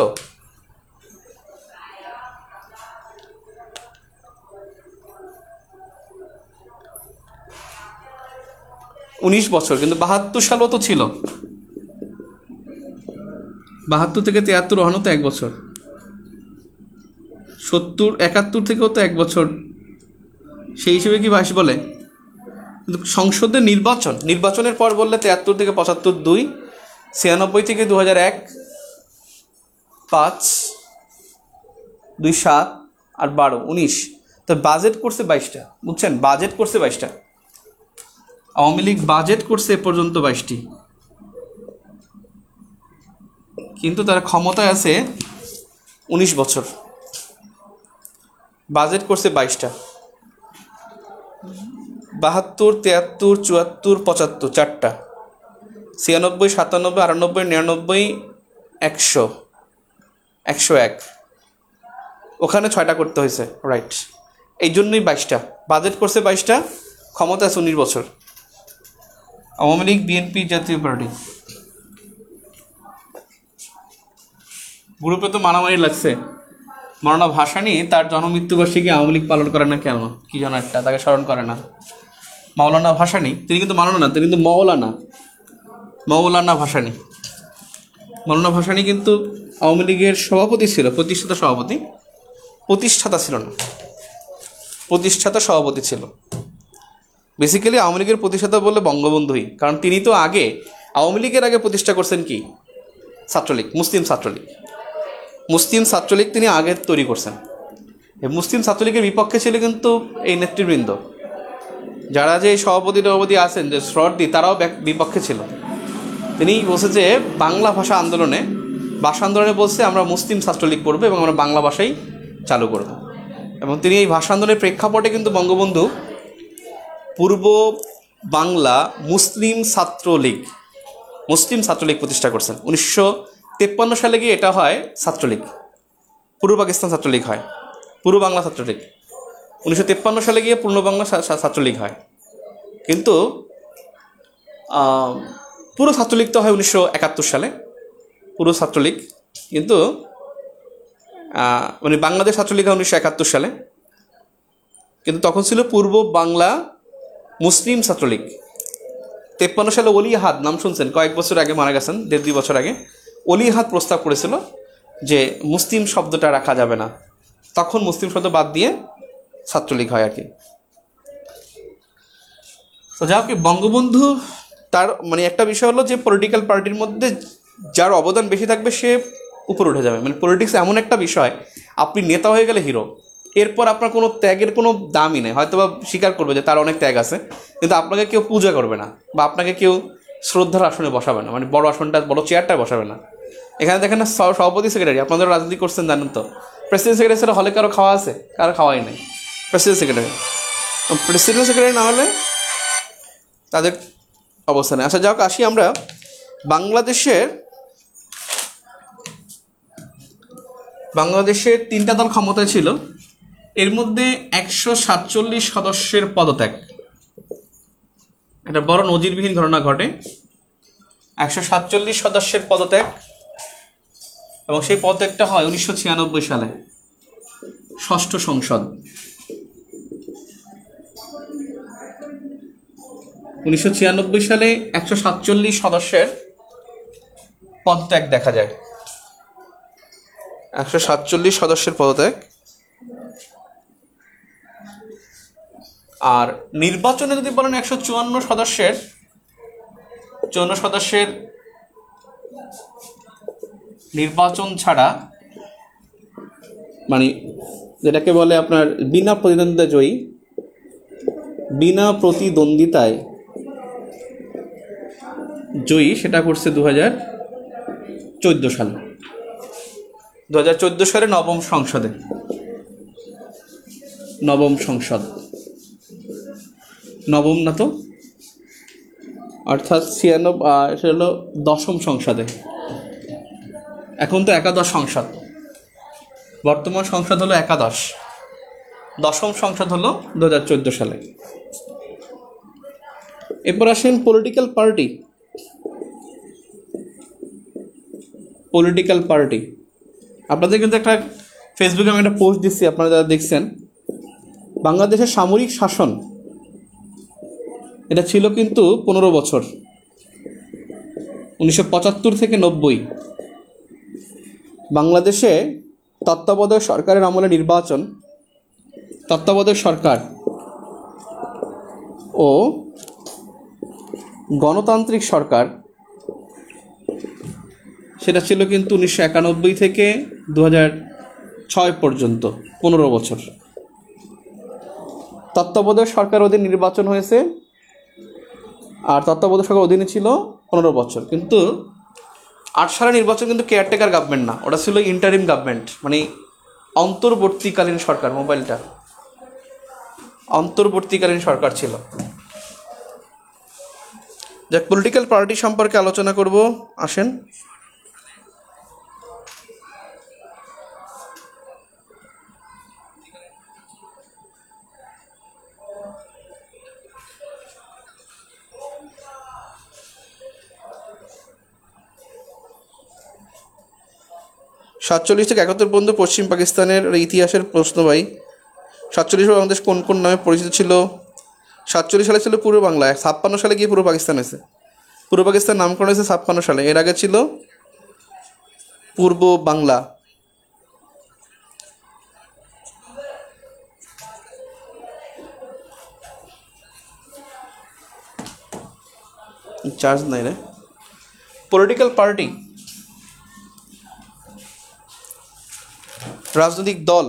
Speaker 1: উনিশ বছর, কিন্তু বাহাত্তর সালও তো ছিল। বাহাত্তর থেকে তিয়াত্তর ওখানেও তো এক বছর, সত্তর একাত্তর থেকেও তো এক বছর, সেই হিসেবে কি বাইশ বলে? কিন্তু সংসদের নির্বাচন, নির্বাচনের পর বললে তিয়াত্তর থেকে পঁচাত্তর দুই, ছিয়ানব্বই থেকে দু হাজার এক পাঁচ, দুই সাত আর বারো উনিশ। তো বাজেট করছে বাইশটা, বুঝছেন? বাজেট করছে বাইশটা। আওয়ামী লীগ বাজেট করছে এ পর্যন্ত বাইশটি, কিন্তু তারা ক্ষমতায় আছে উনিশ বছর। বাজেট করছে বাইশটা। বাহাত্তর, তিয়াত্তর, চুয়াত্তর, পঁচাত্তর চারটা, ছিয়ানব্বই, সাতানব্বই, আটানব্বই, নিরানব্বই, একশো, একশো এক, ওখানে ছয়টা করতে হয়েছে, রাইট। এই জন্যই বাইশটা বাজেট করছে, বাইশটা ক্ষমতা আছে উনিশ বছর। আওয়ামী লীগ, বিএনপি, জাতীয় পার্টি। গ্রুপে তো মারামারি লাগছে। মৌলানা ভাসানী তার জন্মমৃত্যুবার্ষিকী আওয়ামী লীগ পালন করে না কেন, কি যেন একটা, তাকে স্মরণ করে না। মৌলানা ভাসানী, তিনি কিন্তু মাওলানা না, তিনি কিন্তু মৌলানা, মৌলানা ভাসানী। মৌলানা ভাসানী কিন্তু আওয়ামী লীগের সভাপতি ছিল, প্রতিষ্ঠাতা সভাপতি, প্রতিষ্ঠাতা ছিল না, প্রতিষ্ঠাতা সভাপতি ছিল। বেসিক্যালি আওয়ামী লীগের প্রতিষ্ঠাতা বললে বঙ্গবন্ধুই, কারণ তিনি তো আগে, আওয়ামী লীগের আগে প্রতিষ্ঠা করছেন কি ছাত্রলীগ, মুসলিম ছাত্রলীগ। মুসলিম ছাত্রলীগ তিনি আগে তৈরি করছেন। এই মুসলিম ছাত্রলীগের বিপক্ষে ছিল কিন্তু এই নেতৃবৃন্দ, যারা যে সভাপতি টভাপতি আছেন, যে শ্রদ্ধি, তারাও বিপক্ষে ছিল। তিনি বলছে যে বাংলা ভাষা আন্দোলনে, ভাষা আন্দোলনে বলছে আমরা মুসলিম ছাত্রলীগ করবো এবং আমরা বাংলা ভাষাই চালু করব। এবং তিনি এই ভাষা আন্দোলনের প্রেক্ষাপটে কিন্তু বঙ্গবন্ধু পূর্ব বাংলা মুসলিম ছাত্রলীগ মুসলিম ছাত্রলীগ প্রতিষ্ঠা করছেন। উনিশশো তেপ্পান্ন সালে গিয়ে এটা হয় ছাত্রলীগ, পূর্ব পাকিস্তান ছাত্রলীগ হয়, পূর্ব বাংলা ছাত্রলীগ। উনিশশো তেপ্পান্ন সালে গিয়ে পূর্ণ বাংলা ছাত্রলীগ হয়, কিন্তু পুরো ছাত্রলীগ তো হয় উনিশশো একাত্তর সালে, পুরো ছাত্রলীগ। কিন্তু মানে বাংলাদেশ ছাত্রলীগ হয় উনিশশো একাত্তর সালে, কিন্তু তখন ছিল পূর্ব বাংলা মুসলিম ছাত্রলীগ। তেপ্পান্ন সালে অলি আহাদ, নাম শুনছেন, কয়েক বছর আগে মারা গেছেন, দেড় দুই বছর আগে। অলি আহাদ প্রস্তাব করেছিল যে মুসলিম শব্দটা রাখা যাবে না, তখন মুসলিম শব্দ বাদ দিয়ে ছাত্রলীগ হয় আর কি। তো যা হোক, বঙ্গবন্ধু তার মানে একটা বিষয় হলো যে পলিটিক্যাল পার্টির মধ্যে যার অবদান বেশি থাকবে সে উপরে উঠে যাবে। মানে পলিটিক্স এমন একটা বিষয়, আপনি নেতা হয়ে গেলে হিরো, এরপর আপনার কোনো ত্যাগের কোনো দামই নেই। হয়তো বা স্বীকার করবে যে তার অনেক ত্যাগ আছে, কিন্তু আপনাকে কেউ পূজা করবে না বা আপনাকে কেউ শ্রদ্ধার আসনে বসাবে না, মানে বড় আসনটা, বড় চেয়ারটায় বসাবে না। এখানে দেখেন না, সভাপতি সেক্রেটারি, আপনাদের রাজনীতি করছেন জানেন তো, প্রেসিডেন্ট সেক্রেটারি ছাড়া হলে কারো খাওয়া আছে? কারো খাওয়াই নেই। প্রেসিডেন্ট সেক্রেটারি প্রেসিডেন্ট সেক্রেটারি না হলে তাদের অবস্থানে। আচ্ছা যাক, আসি আমরা বাংলাদেশের বাংলাদেশের তিনটা দল ক্ষমতায় ছিল, এর মধ্যে একশো সাতচল্লিশ সদস্যের পদত্যাগ, একটা বড় নজিরবিহীন ঘটনা ঘটে। একশো সাতচল্লিশ সদস্যের পদত্যাগ, এবং সেই পদত্যাগটা হয় উনিশশো ছিয়ানব্বই সালে, ষষ্ঠ সংসদ। উনিশশো ছিয়ানব্বই সালে একশো সাতচল্লিশ সদস্যের পদত্যাগ দেখা যায়, একশো সাতচল্লিশ সদস্যের পদত্যাগ। আর নির্বাচনে যদি বলেন একশো চুয়ান্ন সদস্যের চুয়ান্ন সদস্যের নির্বাচন ছাড়া, মানে যেটাকে বলে আপনার বিনা প্রতিদ্বন্দ্বিতা জয়ী, বিনা প্রতিদ্বন্দ্বিতায় জয়ী, সেটা করছে দু হাজার চোদ্দ সালে দু হাজার চোদ্দ সালে নবম সংসদে, নবম সংসদ, নবম না তো, অর্থাৎ ছিয়ানব্বই, সেটা হলো দশম সংসদে। এখন তো একাদশ সংসদ, বর্তমান সংসদ হলো একাদশ, দশম সংসদ হলো দু হাজার চোদ্দ সালে। এরপর আসেন পলিটিক্যাল পার্টি। পলিটিক্যাল পার্টি আপনাদের কিন্তু একটা ফেসবুকে আমি একটা পোস্ট দিচ্ছি, আপনারা যারা দেখছেন, বাংলাদেশের সামরিক শাসন এটা ছিল কিন্তু পনেরো বছর, উনিশশো পঁচাত্তর থেকে নব্বই। বাংলাদেশে তত্ত্বাবধায়ক সরকারের আমলে নির্বাচন, তত্ত্বাবধায়ক সরকার ও গণতান্ত্রিক সরকার, সেটা ছিল কিন্তু উনিশশো একানব্বই থেকে দু হাজার ছয় পর্যন্ত, পনেরো বছর। তত্ত্বাবধায়ক সরকার অধীনে নির্বাচন হয়েছে, আর তত্ত্বাবধায়ক সরকার অধীনে ছিল পনেরো বছর। কিন্তু আট সালের নির্বাচন কিন্তু কেয়ারটেকার গভর্নমেন্ট না, ওটা ছিল ইন্টারিম গভর্নমেন্ট, মানে অন্তর্বর্তীকালীন সরকার। মোবাইলটা অন্তর্বর্তীকালীন সরকার ছিল। যাক, পলিটিক্যাল পার্টি সম্পর্কে আলোচনা করব, আসেন। সাতচল্লিশ থেকে একাত্তর পর্যন্ত পশ্চিম পাকিস্তানের ইতিহাসের প্রশ্ন ভাই। সাতচল্লিশ বাংলাদেশ কোন কোন নামে পরিচিত ছিল? সাতচল্লিশ সালে ছিল পূর্ব বাংলা, ছাপ্পান্ন সালে গিয়ে পূর্ব পাকিস্তান হয়েছে। পূর্ব পাকিস্তান নামকরণ হয়েছে ছাপ্পান্ন সালে, এর আগে ছিল পূর্ব বাংলা। চার্জ নাই রে। পলিটিক্যাল পার্টি রাজনৈতিক দল।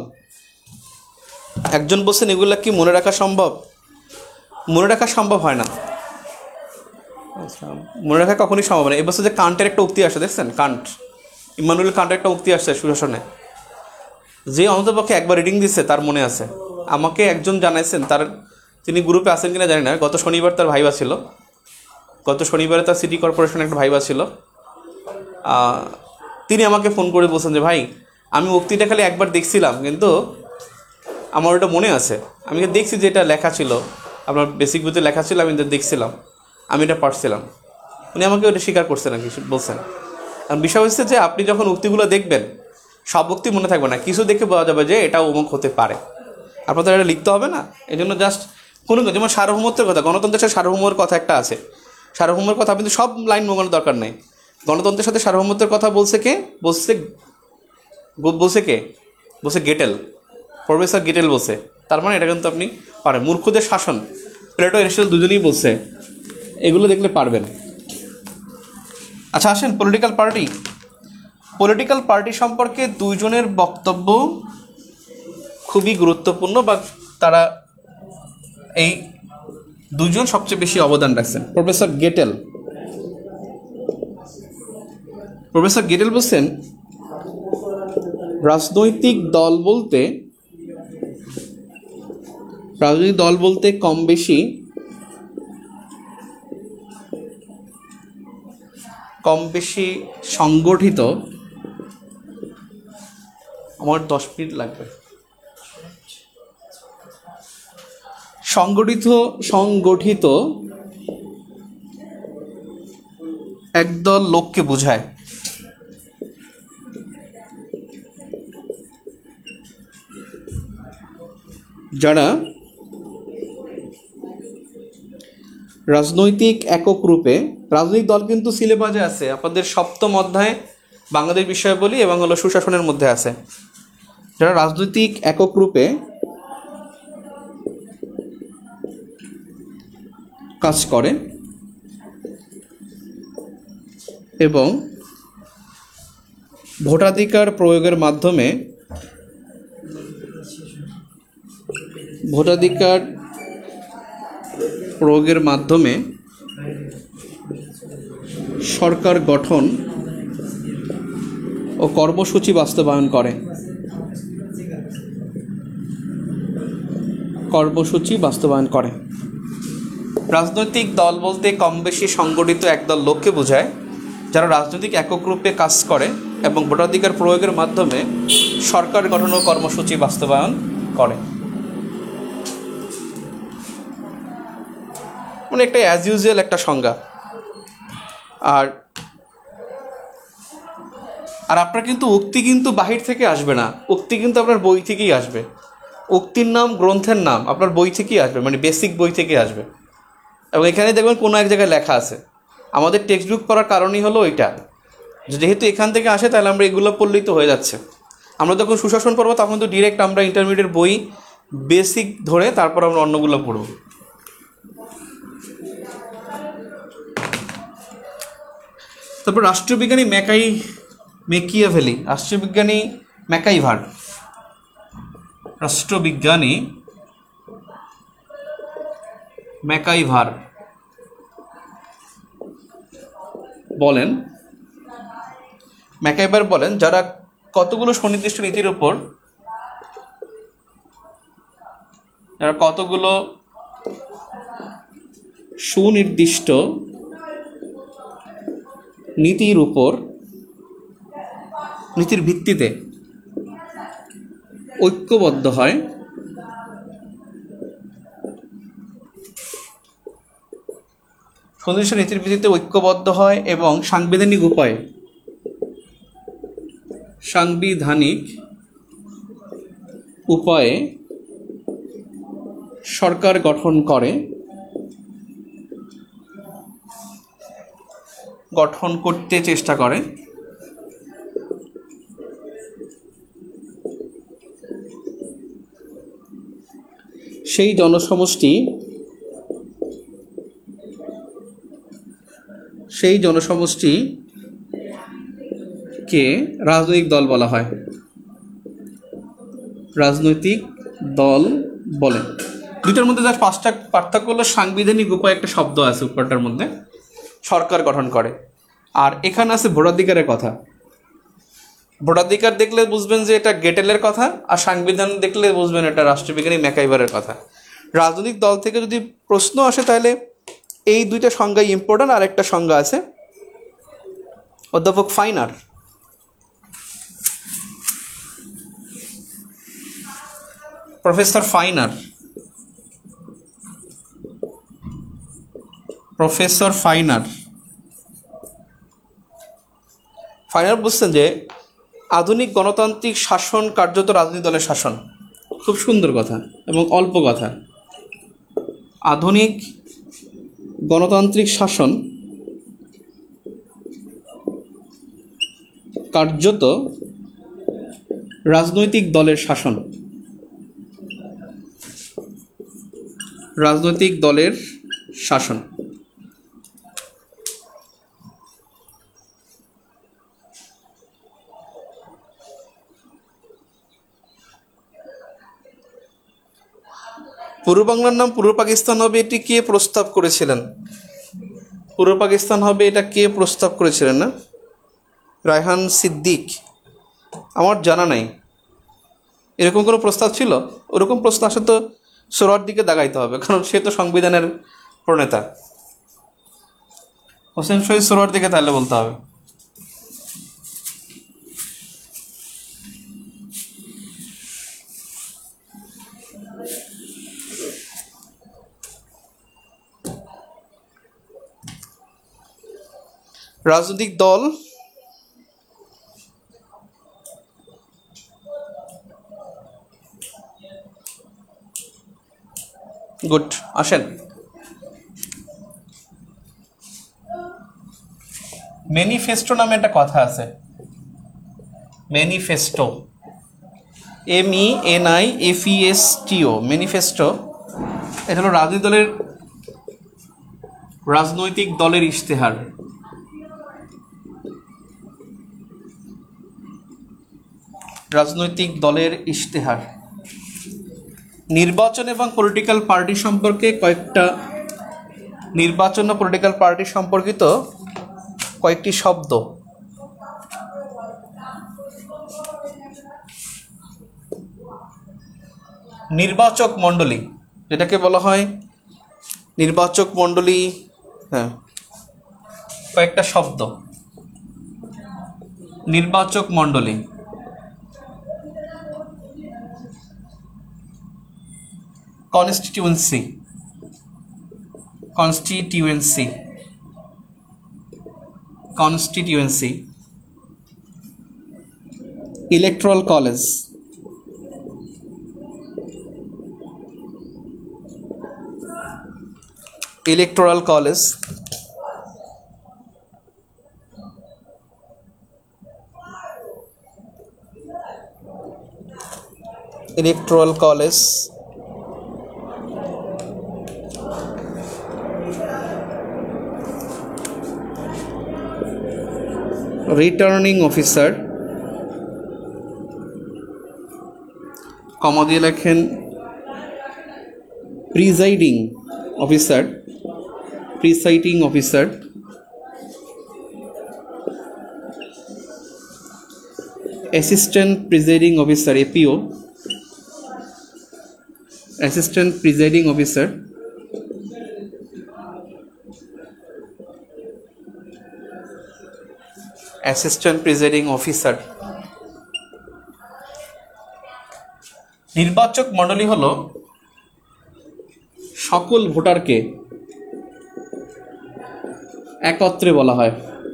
Speaker 1: একজন বলছেন এগুলা কি মনে রাখা সম্ভব? মনে রাখা সম্ভব হয় না, মনে রাখা কখনই সম্ভব না। এবছর যে কান্টের একটা উক্তি আসে, দেখছেন? কান্ট, ইমানুয়েল কান্টের একটা উক্তি আসছে সুশাসনে, যে অন্ততপক্ষে একবার রিডিং দিচ্ছে তার মনে আছে। আমাকে একজন জানাইছেন তার তিনি গ্রুপে আছেন কিনা জানি না। গত শনিবার তার ভাইবা ছিল, গত শনিবারে তার সিটি কর্পোরেশনে একটা ভাইবা ছিল। তিনি আমাকে ফোন করে বলছেন যে ভাই, আমি উক্তিটা খালি একবার দেখছিলাম, কিন্তু আমার ওটা মনে আছে, আমি দেখছি যে এটা লেখা ছিল, আপনার বেসিক বইতে লেখা ছিল, আমি দেখছিলাম, আমি এটা পারছিলাম। উনি আমাকে ওটা স্বীকার করছেন আর কিছু বলছেন। কারণ বিষয় হচ্ছে যে আপনি যখন উক্তিগুলো দেখবেন, সব উক্তি মনে থাকবে না, কিছু দেখে বলা যাবে যে এটা অমুক হতে পারে। আপনাদের এটা লিখতে হবে না, এই জন্য জাস্ট কোনো, যেমন সার্বভৌমত্বের কথা, গণতন্ত্রের সাথে সার্বভৌমের কথা একটা আছে। সার্বভৌমের কথা কিন্তু সব লাইন মোগানোর দরকার নেই। গণতন্ত্রের সাথে সার্বভৌমত্বের কথা বলছে কে? বলছে বলছে কে বলছে গেটেল, প্রফেসর গেটেল বলছে। তার মানে এটা কিন্তু আপনি পারেন। মূর্খদের শাসন, প্লেটো এরিস্টটল দুজনেই বলছে, এগুলো দেখলে পারবেন। আচ্ছা আসেন পলিটিক্যাল পার্টি। পলিটিক্যাল পার্টি সম্পর্কে দুইজনের বক্তব্য খুবই গুরুত্বপূর্ণ, বা তারা এই দুজন সবচেয়ে বেশি অবদান রাখছেন। প্রফেসর গেটেল প্রফেসর গেটেল বলছেন, রাজনৈতিক দল বলতে রাজনৈতিক দল বলতে কম বেশি কম বেশি সংগঠিত আমার দশ মিনিট লাগবে সংগঠিত সংগঠিত একদল লোককে বোঝায়, যারা রাজনৈতিক একক রূপে, রাজনৈতিক দল কিন্তু সিলেবাসে আছে, আপনাদের সপ্তম অধ্যায়ে বাংলাদেশ বিষয়াবলী এবং হলো সুশাসনের মধ্যে আছে। যারা রাজনৈতিক একক রূপে কাজ করে এবং ভোটাধিকার প্রয়োগের মাধ্যমে ভোটাধিকার প্রয়োগের মাধ্যমে সরকার গঠন ও কর্মসূচি বাস্তবায়ন করে কর্মসূচি বাস্তবায়ন করে রাজনৈতিক দল বলতে কম বেশি সংগঠিত একদল লোককে বোঝায়, যারা রাজনৈতিক একক রূপে কাজ করে এবং ভোটাধিকার প্রয়োগের মাধ্যমে সরকার গঠন ও কর্মসূচি বাস্তবায়ন করে। মানে একটা অ্যাজ ইউজুয়াল একটা সংজ্ঞা। আর আর আপনার কিন্তু উক্তি কিন্তু বাহির থেকে আসবে না, উক্তি কিন্তু আপনার বই থেকেই আসবে। উক্তির নাম, গ্রন্থের নাম আপনার বই থেকেই আসবে, মানে বেসিক বই থেকে আসবে। এবং এখানে দেখবেন কোনো এক জায়গায় লেখা আছে। আমাদের টেক্সট বুক পড়ার কারণই হলো ওইটা, যেহেতু এখান থেকে আসে তাহলে আমরা এগুলো পড়লেই তো হয়ে যাচ্ছে। আমরা যখন সুশাসন পড়বো তখন তো ডিরেক্ট আমরা ইন্টারমিডিয়েট বই বেসিক ধরে তারপর আমরা অন্যগুলো পড়ব। তারপর রাষ্ট্রবিজ্ঞানী ম্যাকাই মেকিয়াভেলি রাষ্ট্রবিজ্ঞানী ম্যাকাইভার রাষ্ট্রবিজ্ঞানী ম্যাকাইভার বলেন ম্যাকাইভার বলেন যারা কতগুলো সুনির্দিষ্ট নীতির উপর যারা কতগুলো সুনির্দিষ্ট নীতির উপর নীতির ভিত্তিতে ঐক্যবদ্ধ হয় সুনির্দিষ্ট নীতির ভিত্তিতে ঐক্যবদ্ধ হয় এবং সাংবিধানিক উপায়ে সাংবিধানিক উপায়ে সরকার গঠন করে গঠন করতে চেষ্টা করে সেই জনসমষ্টি সেই জনসমষ্টিকে রাজনৈতিক দল বলা হয় রাজনৈতিক দল বলে। দুইটার মধ্যে যা পাঁচটা পার্থক্য হলো, সাংবিধানিক উপায় একটা শব্দ আছে উপরটার মধ্যে, সরকার গঠন করে। আর এখানে আছে ভোটাধিকারের কথা। ভোটাধিকার দেখলে বুঝবেন যে এটা গেটেলের কথা, আর সাংবিধান দেখলে বুঝবেন এটা রাষ্ট্রবিজ্ঞানী ম্যাকাইভারের কথা। রাজনৈতিক দল থেকে যদি প্রশ্ন আসে তাহলে এই দুইটা সংজ্ঞা ইম্পর্ট্যান্ট। আর একটা সংজ্ঞা আছে অধ্যাপক Finer, professor Finer professor Finer Finer বলছেন যে আধুনিক গণতান্ত্রিক শাসন কার্যত রাজনৈতিক দলের শাসন। খুব সুন্দর কথা এবং অল্প কথা। আধুনিক গণতান্ত্রিক শাসন কার্যত রাজনৈতিক দলের শাসন। রাজনৈতিক দলের শাসন। পূর্ব বাংলার নাম পূর্ব পাকিস্তান হবে, এটি কে প্রস্তাব করেছিলেন? পূর্ব পাকিস্তান হবে এটা কে প্রস্তাব করেছিলেন? না রায়হান সিদ্দিক? আমার জানা নাই এরকম কোনো প্রস্তাব ছিল। ওরকম প্রশ্ন আসলে তো সোহরাওয়ার্দির দিকে দাগাইতে হবে, কারণ সে তো সংবিধানের প্রণেতা। হোসেন শহীদ সোহরাওয়ার্দির দিকে তাহলে বলতে হবে। রাজনৈতিক দল গুড, আসেন। ম্যানিফেস্টো নামে একটা কথা আছে, manifesto, M E N I F E S T O, manifesto. এটা হলো রাজনৈতিক দলের রাজনৈতিক দলের ইশতেহার। রাজনৈতিক দলের ইশতেহার। নির্বাচন এবং পলিটিক্যাল পার্টি সম্পর্কে কয়েকটা নির্বাচন ও পলিটিক্যাল পার্টি সম্পর্কিত কয়েকটি শব্দ। নির্বাচক মণ্ডলী, যেটাকে বলা হয় নির্বাচক মণ্ডলী, হ্যাঁ, কয়েকটা শব্দ। নির্বাচক মণ্ডলী, constituency, constituency, constituency, electoral college, electoral college, electoral college, returning officer, comma দিয়ে লেখেন presiding officer, presiding officer, assistant presiding officer, APO, assistant presiding officer, assistant presiding officer. নির্বাচক মণ্ডলী হলো সকল ভোটারকে একত্রে বলা হয়,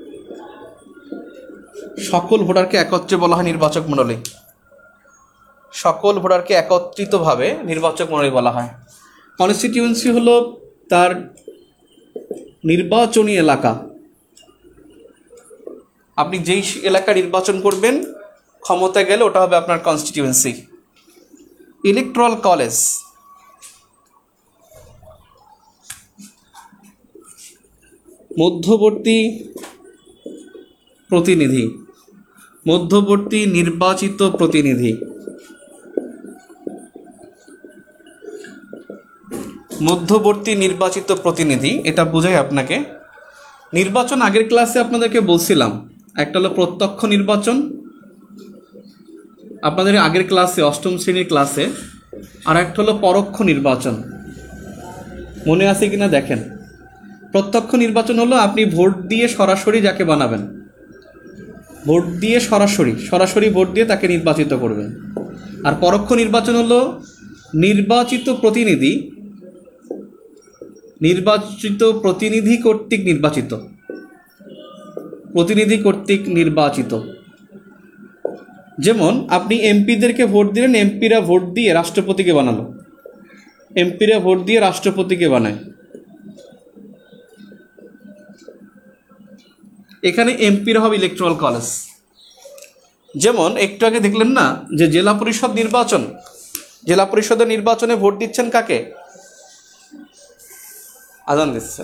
Speaker 1: সকল ভোটারকে একত্রে বলা হয় নির্বাচক মণ্ডলী। সকল ভোটারকে একত্রিতভাবে নির্বাচক মণ্ডলী বলা হয়। কনস্টিটিউয়েন্সি হলো তার নির্বাচনী এলাকা। আপনি যেই এলাকা নির্বাচন করবেন ক্ষমতায় গেলে ওটা হবে আপনার কনস্টিটিউয়েন্সি। ইলেকট্রাল কলেজ, মধ্যবর্তী প্রতিনিধি, মধ্যবর্তী নির্বাচিত প্রতিনিধি, মধ্যবর্তী নির্বাচিত প্রতিনিধি। এটা বোঝাই আপনাকে। নির্বাচন আগের ক্লাসে আপনাদেরকে বলছিলাম, একটা হলো প্রত্যক্ষ নির্বাচন, আপনাদের আগের ক্লাসে অষ্টম শ্রেণীর ক্লাসে, আর একটা হলো পরোক্ষ নির্বাচন। মনে আছে কিনা দেখেন। প্রত্যক্ষ নির্বাচন হলো আপনি ভোট দিয়ে সরাসরি যাকে বানাবেন, ভোট দিয়ে সরাসরি সরাসরি ভোট দিয়ে তাকে নির্বাচিত করবেন। আর পরোক্ষ নির্বাচন হলো নির্বাচিত প্রতিনিধি নির্বাচিত প্রতিনিধি কর্তৃক নির্বাচিত প্রতিনিধি কর্তৃক নির্বাচিত যেমন আপনি এমপিদেরকে ভোট দিলেন, এমপিরা ভোট দিয়ে রাষ্ট্রপতিকে বানালো, এমপিরা ভোট দিয়ে রাষ্ট্রপতিকে বানায়। এখানে এমপিরা হবে ইলেকট্রাল কলেজ। যেমন একটু আগে দেখলেন না যে জেলা পরিষদ নির্বাচন, জেলা পরিষদের নির্বাচনে ভোট দিচ্ছেন কাকে? আজান দিচ্ছে।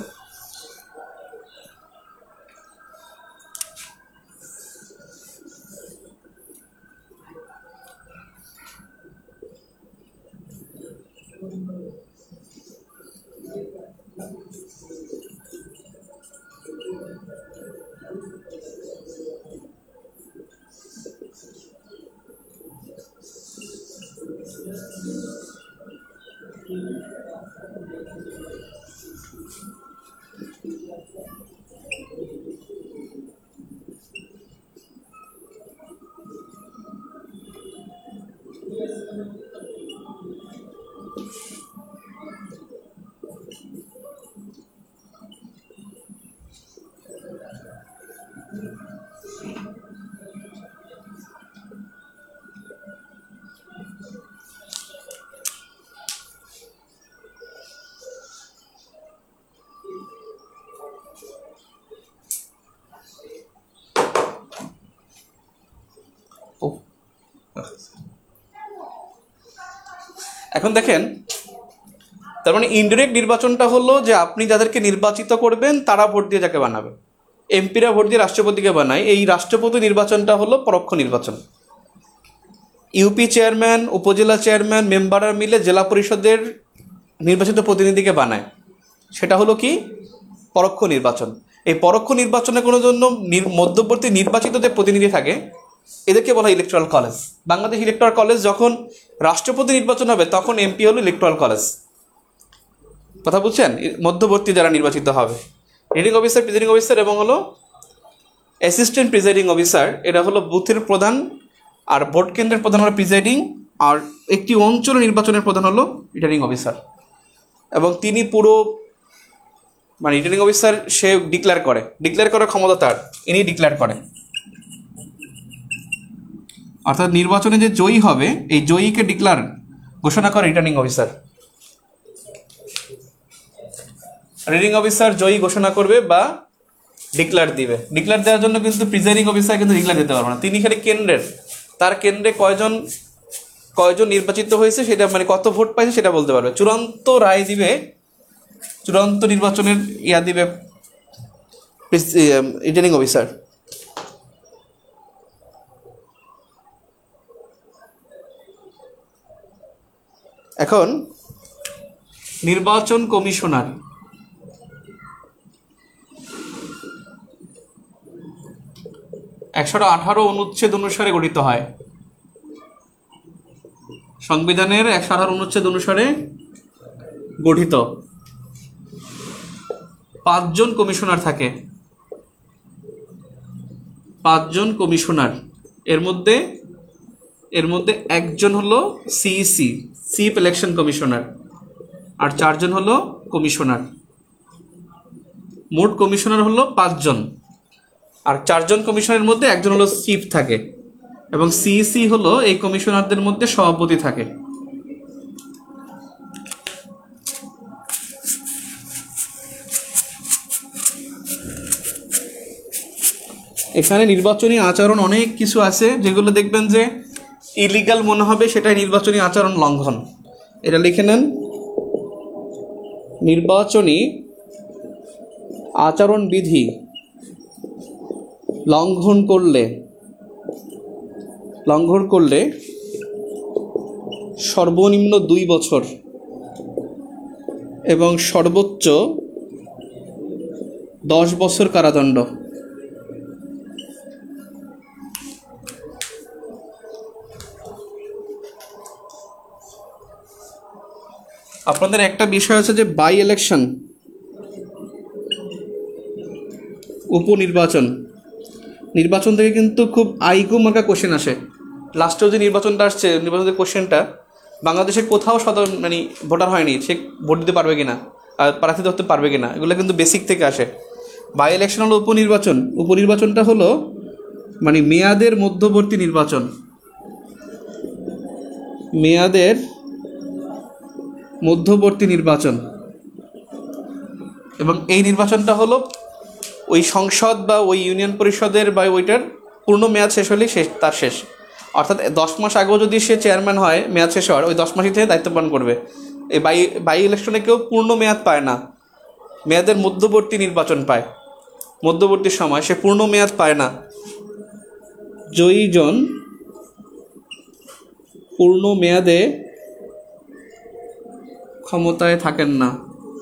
Speaker 1: এখন দেখেন, তার মানে ইনডিরেক্ট নির্বাচনটা হলো যে আপনি যাদেরকে নির্বাচিত করবেন তারা ভোট দিয়ে যাকে বানাবে। এমপিরা ভোট দিয়ে রাষ্ট্রপতিকে বানায়, এই রাষ্ট্রপতি নির্বাচনটা হলো পরোক্ষ নির্বাচন। ইউপি চেয়ারম্যান, উপজেলা চেয়ারম্যান, মেম্বাররা মিলে জেলা পরিষদের নির্বাচিত প্রতিনিধিকে বানায়, সেটা হলো কি পরোক্ষ নির্বাচন। এই পরোক্ষ নির্বাচনে কোনো জন্য মধ্যবর্তী নির্বাচিত যে প্রতিনিধি থাকে এদেরকে বলা হয় electoral college. Bangladesh electoral college যখন রাষ্ট্রপতি নির্বাচন হবে তখন এমপি হলো ইলেকট্রাল কলেজ। কথা বুঝছেন? মধ্যবর্তী যারা নির্বাচিত হবে, রিটার্নিং অফিসার, প্রিজাইডিং অফিসার এবং হলো অ্যাসিস্ট্যান্ট প্রিজাইডিং অফিসার, এটা হলো বুথের প্রধান, আর ভোট কেন্দ্রের প্রধান হলো প্রিজাইডিং, আর একটি অঞ্চল নির্বাচনের প্রধান হলো রিটার্নিং অফিসার। এবং তিনি পুরো মানে রিটার্নিং অফিসার সে ডিক্লেয়ার করে, ডিক্লেয়ার করার ক্ষমতা তার, ইনি ডিক্লেয়ার করে। অর্থাৎ নির্বাচনে যে জয়ী হবে এই জয়ীকে ডিক্লেয়ার ঘোষণা করে রিটার্নিং অফিসার। রিটার্নিং অফিসার জয়ী ঘোষণা করবে বা ডিক্লেয়ার দিবে। ডিক্লেয়ার দেওয়ার জন্য কিন্তু প্রিজাইডিং অফিসার কিন্তু ডিক্লেয়ার দিতে পারবে না, তিনি খালি কেন্দ্রের, তার কেন্দ্রে কয়জন কয়জন নির্বাচিত হয়েছে সেটা মানে কত ভোট পাইছে সেটা বলতে পারবে। চূড়ান্ত রায় দিবে, চূড়ান্ত নির্বাচনের ইয়া দিবে রিটার্নিং অফিসার। এখন নির্বাচন কমিশনার, একশো আঠারো অনুচ্ছেদ অনুসারে গঠিত হয়, সংবিধানের একশো আঠারো অনুচ্ছেদ অনুসারে গঠিত। পাঁচজন কমিশনার থাকে, পাঁচজন কমিশনার। এর মধ্যে এর মধ্যে একজন হলো সিইসি, চিফ ইলেকশন কমিশনার, আর চারজন হলো কমিশনার। মোট কমিশনার হলো পাঁচজন, আর চারজন কমিশনারের মধ্যে একজন হলো চিফ থাকে, এবং সিইসি হলো এই কমিশনারদের মধ্যে সভাপতি থাকে। এখানে নির্বাচনী আচরণ অনেক কিছু আছে, যেগুলো দেখবেন যে ইলিগাল মনে হবে, সেটাই নির্বাচনী আচরণ লঙ্ঘন। এটা লিখে নেন, নির্বাচনী আচরণ বিধি লঙ্ঘন করলে লঙ্ঘন করলে সর্বনিম্ন দুই বছর এবং সর্বোচ্চ দশ বছর কারাদণ্ড। আপনাদের একটা বিষয় আছে যে বাই ইলেকশন, উপনির্বাচন, নির্বাচন থেকে কিন্তু খুব আইকো মার্কা কোশ্চেন আসে। লাস্টেও যে নির্বাচনটা আসছে, নির্বাচনের কোশ্চেনটা বাংলাদেশে কোথাও সাধারণ মানে ভোটার হয়নি, সে ভোট দিতে পারবে কিনা, আর প্রার্থী ধরতে পারবে কিনা, এগুলো কিন্তু বেসিক থেকে আসে। বাই ইলেকশন হলো উপনির্বাচন, উপনির্বাচনটা হলো মানে মেয়াদের মধ্যবর্তী নির্বাচন, মেয়াদের মধ্যবর্তী নির্বাচন। এবং এই নির্বাচনটা হলো ওই সংসদ বা ওই ইউনিয়ন পরিষদের বা ওইটার পূর্ণ মেয়াদ শেষ হলেই শেষ, তার শেষ। অর্থাৎ দশ মাস আগেও যদি সে চেয়ারম্যান হয়, মেয়াদ শেষ হওয়ার ওই দশ মাসই থেকে দায়িত্ব পালন করবে। এই বাই বাই ইলেকশনে কেউ পূর্ণ মেয়াদ পায় না, মেয়াদের মধ্যবর্তী নির্বাচন পায়, মধ্যবর্তী সময়, সে পূর্ণ মেয়াদ পায় না। জয়ী জন পূর্ণ মেয়াদে ক্ষমতায় থাকেন না।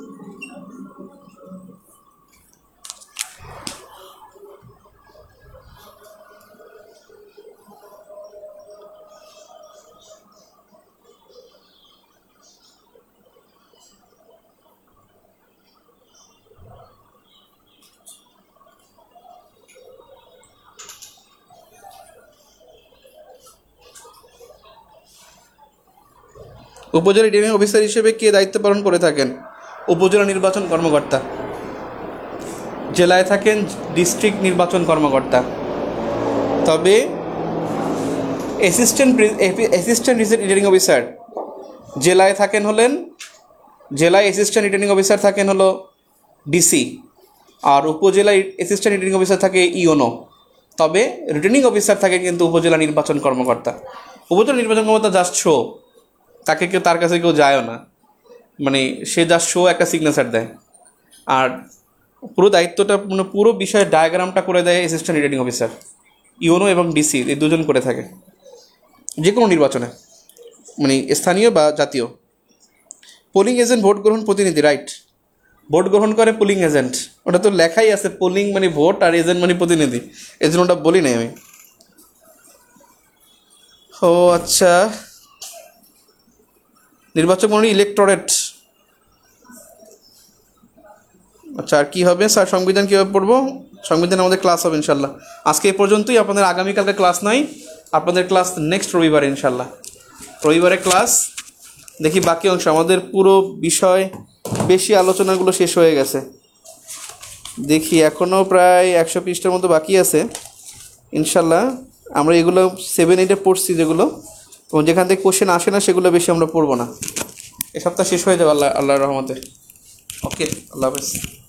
Speaker 1: উপজেলা রিটার্নিং অফিসার হিসেবে কে দায়িত্ব পালন করে থাকেন? উপজেলা নির্বাচন কর্মকর্তা। জেলায় থাকেন ডিস্ট্রিক্ট নির্বাচন কর্মকর্তা। তবে অ্যাসিস্ট্যান্ট অ্যাসিস্ট্যান্ট রিটার্নিং অফিসার জেলায় থাকেন হলেন, জেলায় অ্যাসিস্ট্যান্ট রিটার্নিং অফিসার থাকেন হলো ডিসি, আর উপজেলায় অ্যাসিস্ট্যান্ট রিটার্নিং অফিসার থাকে ইওনো। তবে রিটার্নিং অফিসার থাকে কিন্তু উপজেলা নির্বাচন কর্মকর্তা। উপজেলা নির্বাচন কর্মকর্তা জাস্ট শো, তাকে কেউ, তার কাছে কেউ যায়ও না, মানে সে জাস্ট শো একটা সিগনেচার দেয়। আর পুরো দায়িত্বটা মানে পুরো বিষয়ের ডায়াগ্রামটা করে দেয় অ্যাসিস্ট্যান্ট রিটার্নিং অফিসার, ইওনো এবং ডিসি, এই দুজন করে থাকে যে কোনো নির্বাচনে, মানে স্থানীয় বা জাতীয়। পোলিং এজেন্ট ভোট গ্রহণ প্রতিনিধি, রাইট, ভোট গ্রহণ করে পোলিং এজেন্ট, ওটা তো লেখাই আছে, পোলিং মানে ভোট আর এজেন্ট মানে প্রতিনিধি, এই জন্য ওটা বলি নাই আমি। ও আচ্ছা, নির্বাচন মন্ডলী ইলেকটোরেট। আচ্ছা, আর কী হবে স্যার? সংবিধান কীভাবে পড়বো? সংবিধান আমাদের ক্লাস হবে ইনশাল্লাহ। আজকে এই পর্যন্তই, আপনাদের আগামীকালকে ক্লাস নাই, আপনাদের ক্লাস নেক্সট রবিবারে ইনশাল্লাহ। রবিবারে ক্লাস, দেখি বাকি অংশ আমাদের পুরো বিষয় বেশি আলোচনাগুলো শেষ হয়ে গেছে। দেখি এখনও প্রায় একশো পৃষ্ঠার মতো বাকি আছে ইনশাল্লাহ। আমরা এগুলো সেভেন এইটে পড়ছি যেগুলো, এবং যেখান থেকে কোশ্চেন আসে না সেগুলো বেশি আমরা পড়বো না। এ সপ্তাহ শেষ হয়ে যাবে আল্লাহ আল্লাহর রহমতে। ওকে, আল্লাহ হাফেজ।